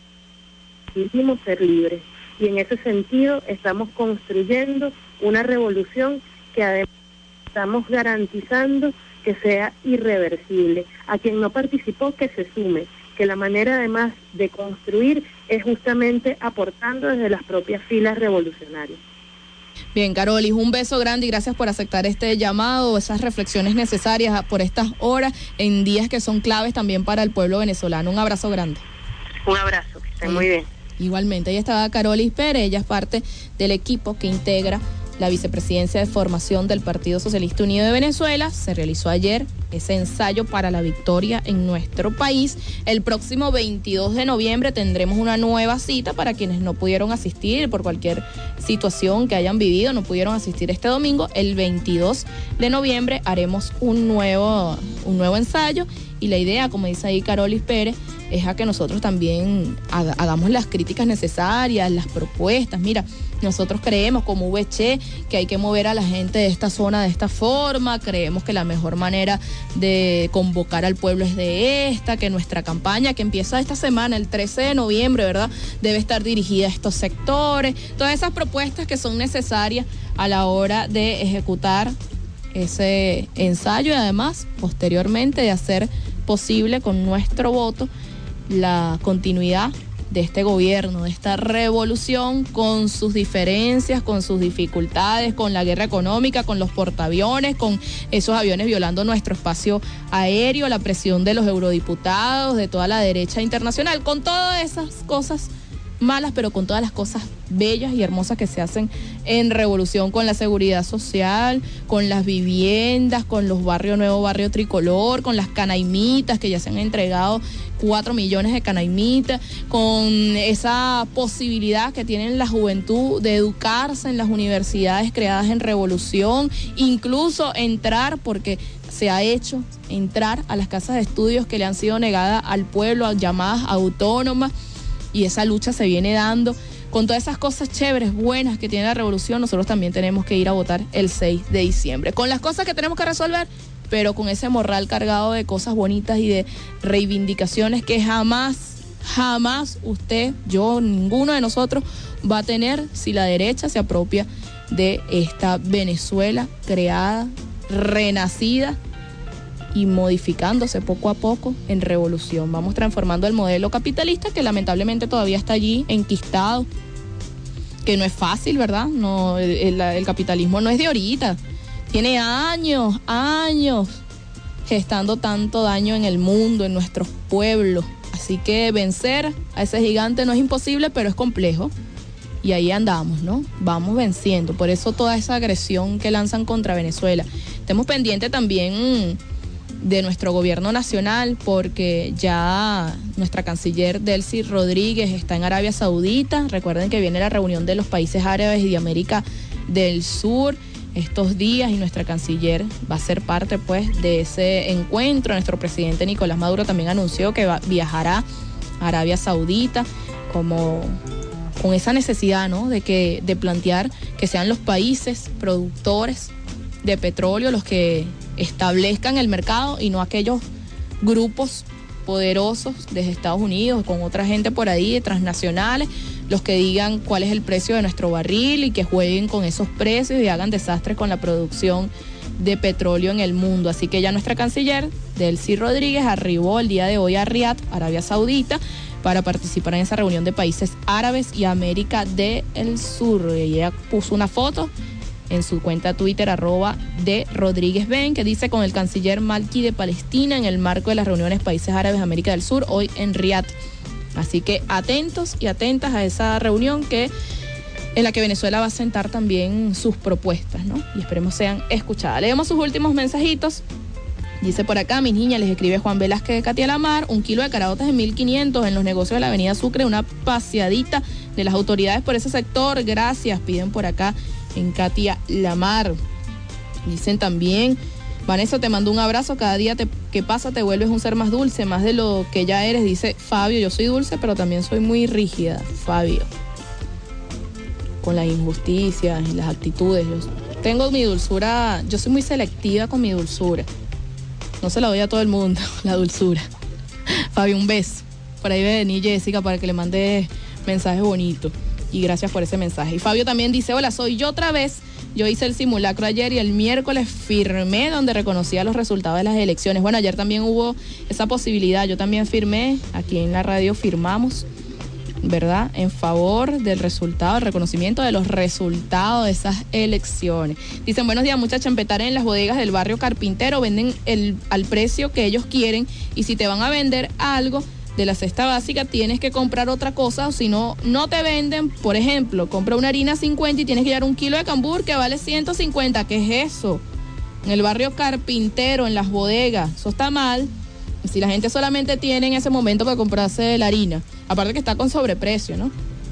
Speaker 11: que quisimos ser libres. Y en ese sentido estamos construyendo una revolución que además estamos garantizando que sea irreversible. A quien no participó, que se sume, que la manera además de construir es justamente aportando desde las propias filas revolucionarias.
Speaker 1: Bien, Carolis, un beso grande y gracias por aceptar este llamado, esas reflexiones necesarias por estas horas, en días que son claves también para el pueblo venezolano. Un abrazo grande.
Speaker 11: Un abrazo, que estén muy bien.
Speaker 1: Igualmente, ahí estaba Carolis Pérez, ella es parte del equipo que integra la vicepresidencia de formación del Partido Socialista Unido de Venezuela. Se realizó ayer ese ensayo para la victoria en nuestro país. El próximo veintidós de noviembre tendremos una nueva cita para quienes no pudieron asistir por cualquier situación que hayan vivido, no pudieron asistir este domingo. El veintidós de noviembre haremos un nuevo, un nuevo ensayo, y la idea, como dice ahí Carolis Pérez, es a que nosotros también hagamos las críticas necesarias, las propuestas. Mira, nosotros creemos como V C que hay que mover a la gente de esta zona de esta forma, creemos que la mejor manera de convocar al pueblo es de esta, que nuestra campaña que empieza esta semana, el trece de noviembre, ¿verdad?, debe estar dirigida a estos sectores, todas esas propuestas que son necesarias a la hora de ejecutar ese ensayo, y además posteriormente de hacer posible con nuestro voto la continuidad de este gobierno, de esta revolución, con sus diferencias, con sus dificultades, con la guerra económica, con los portaaviones, con esos aviones violando nuestro espacio aéreo, la presión de los eurodiputados, de toda la derecha internacional, con todas esas cosas malas, pero con todas las cosas bellas y hermosas que se hacen en revolución, con la seguridad social, con las viviendas, con los barrios Nuevo Barrio Tricolor, con las canaimitas, que ya se han entregado cuatro millones de canaimitas, con esa posibilidad que tienen la juventud de educarse en las universidades creadas en revolución, incluso entrar, porque se ha hecho, entrar a las casas de estudios que le han sido negadas al pueblo, llamadas autónomas, y esa lucha se viene dando. Con todas esas cosas chéveres, buenas que tiene la revolución, nosotros también tenemos que ir a votar el seis de diciembre. Con las cosas que tenemos que resolver, pero con ese morral cargado de cosas bonitas y de reivindicaciones que jamás, jamás usted, yo, ninguno de nosotros va a tener si la derecha se apropia de esta Venezuela creada, renacida y modificándose poco a poco en revolución. Vamos transformando el modelo capitalista que lamentablemente todavía está allí enquistado, que no es fácil, ¿verdad? No, el, el, el capitalismo no es de ahorita, tiene años, años gestando tanto daño en el mundo, en nuestros pueblos, Así que vencer a ese gigante no es imposible, pero es complejo. Y ahí andamos, ¿no? Vamos venciendo. Por eso toda esa agresión que lanzan contra Venezuela. Estemos pendientes también de nuestro gobierno nacional, porque ya nuestra canciller Delcy Rodríguez está en Arabia Saudita. Recuerden que viene la reunión de los países árabes y de América del Sur estos días, y nuestra canciller va a ser parte pues de ese encuentro. Nuestro presidente Nicolás Maduro también anunció que va, viajará a Arabia Saudita como con esa necesidad, ¿no? de que de plantear que sean los países productores de petróleo los que establezcan el mercado y no aquellos grupos poderosos desde Estados Unidos con otra gente por ahí de transnacionales, los que digan cuál es el precio de nuestro barril y que jueguen con esos precios y hagan desastres con la producción de petróleo en el mundo. Así que ya nuestra canciller Delcy Rodríguez arribó el día de hoy a Riad, Arabia Saudita, para participar en esa reunión de países árabes y América del Sur. Y ella puso una foto en su cuenta Twitter, arroba de Rodríguez Ben, que dice: con el canciller Malki de Palestina en el marco de las reuniones Países Árabes América del Sur, hoy en Riad. Así que atentos y atentas a esa reunión que en la que Venezuela va a sentar también sus propuestas, ¿no? Y esperemos sean escuchadas. Leemos sus últimos mensajitos. Dice por acá: mis niñas, les escribe Juan Velázquez de Katia Lamar, un kilo de caraotas en mil quinientos en los negocios de la avenida Sucre, una paseadita de las autoridades por ese sector, gracias, piden por acá en Katia Lamar. Dicen también: Vanessa, te mando un abrazo, cada día te, que pasa te vuelves un ser más dulce, más de lo que ya eres. Dice Fabio: yo soy dulce, pero también soy muy rígida, Fabio, con las injusticias y las actitudes. Yo tengo mi dulzura, yo soy muy selectiva con mi dulzura. No se la doy a todo el mundo, la dulzura. Fabio, un beso. Por ahí debe venir Jessica para que le mande mensajes bonitos. Y gracias por ese mensaje. Y Fabio también dice: hola, soy yo otra vez. Yo hice el simulacro ayer y el miércoles firmé donde reconocía los resultados de las elecciones. Bueno, ayer también hubo esa posibilidad. Yo también firmé, aquí en la radio firmamos, ¿verdad?, en favor del resultado, el reconocimiento de los resultados de esas elecciones. Dicen: buenos días, muchachas, empetar en las bodegas del barrio Carpintero, venden el, al precio que ellos quieren, y si te van a vender algo de la cesta básica tienes que comprar otra cosa, o si no, no te venden. Por ejemplo, compra una harina cincuenta y tienes que llevar un kilo de cambur que vale ciento cincuenta. ¿Qué es eso? En el barrio Carpintero, en las bodegas, eso está mal. Si la gente solamente tiene en ese momento para comprarse la harina, aparte que está con sobreprecio, ¿no?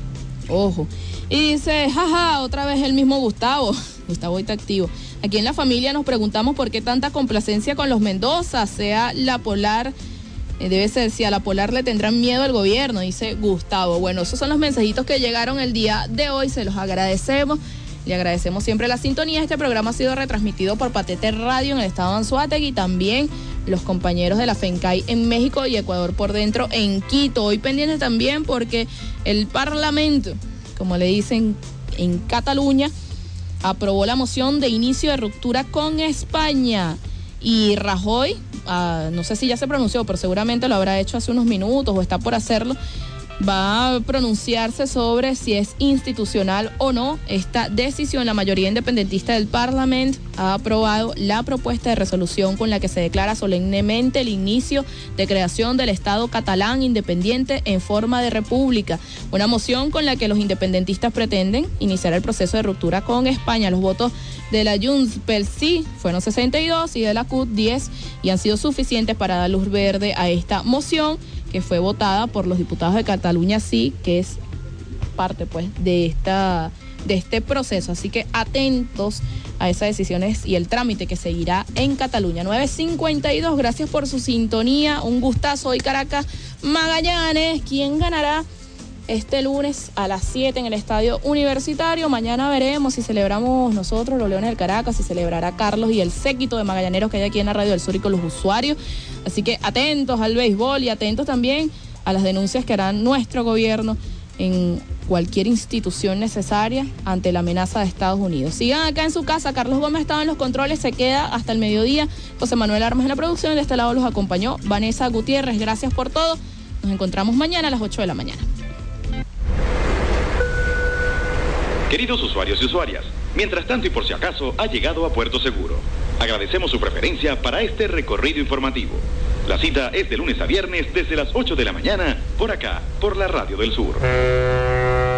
Speaker 1: Ojo. Y dice: jaja, otra vez el mismo Gustavo. Gustavo hoy está activo. Aquí en la familia nos preguntamos por qué tanta complacencia con los Mendoza, sea la Polar, eh, debe ser, si a la Polar le tendrán miedo al gobierno, dice Gustavo. Bueno, esos son los mensajitos que llegaron el día de hoy, se los agradecemos. Le agradecemos siempre la sintonía. Este programa ha sido retransmitido por Patete Radio en el estado de Anzoátegui y también los compañeros de la FENCAI en México y Ecuador por dentro en Quito. Hoy pendientes también porque el Parlamento, como le dicen en Cataluña, aprobó la moción de inicio de ruptura con España. Y Rajoy, uh, no sé si ya se pronunció, pero seguramente lo habrá hecho hace unos minutos o está por hacerlo, va a pronunciarse sobre si es institucional o no esta decisión. La mayoría independentista del Parlamento ha aprobado la propuesta de resolución con la que se declara solemnemente el inicio de creación del Estado catalán independiente en forma de república. Una moción con la que los independentistas pretenden iniciar el proceso de ruptura con España. Los votos de la Junts pel Sí fueron sesenta y dos y de la C U T diez y han sido suficientes para dar luz verde a esta moción, que fue votada por los diputados de Cataluña Sí, que es parte pues de esta de este proceso. Así que atentos a esas decisiones y el trámite que seguirá en Cataluña. nueve cincuenta y dos, gracias por su sintonía. Un gustazo. Hoy Caracas Magallanes. ¿Quién ganará este lunes a las siete en el Estadio Universitario? Mañana veremos si celebramos nosotros, los Leones del Caracas, si celebrará Carlos y el séquito de magallaneros que hay aquí en la Radio del Sur y con los usuarios. Así que atentos al béisbol y atentos también a las denuncias que hará nuestro gobierno en cualquier institución necesaria ante la amenaza de Estados Unidos. Sigan acá en su casa. Carlos Gómez estaba en los controles, se queda hasta el mediodía. José Manuel Armas en la producción. De este lado los acompañó Vanessa Gutiérrez. Gracias por todo. Nos encontramos mañana a las ocho de la mañana.
Speaker 3: Queridos usuarios y usuarias, Mientras tanto y por si acaso, ha llegado a Puerto Seguro. Agradecemos su preferencia para este recorrido informativo. La cita es de lunes a viernes desde las ocho de la mañana, por acá, por la Radio del Sur.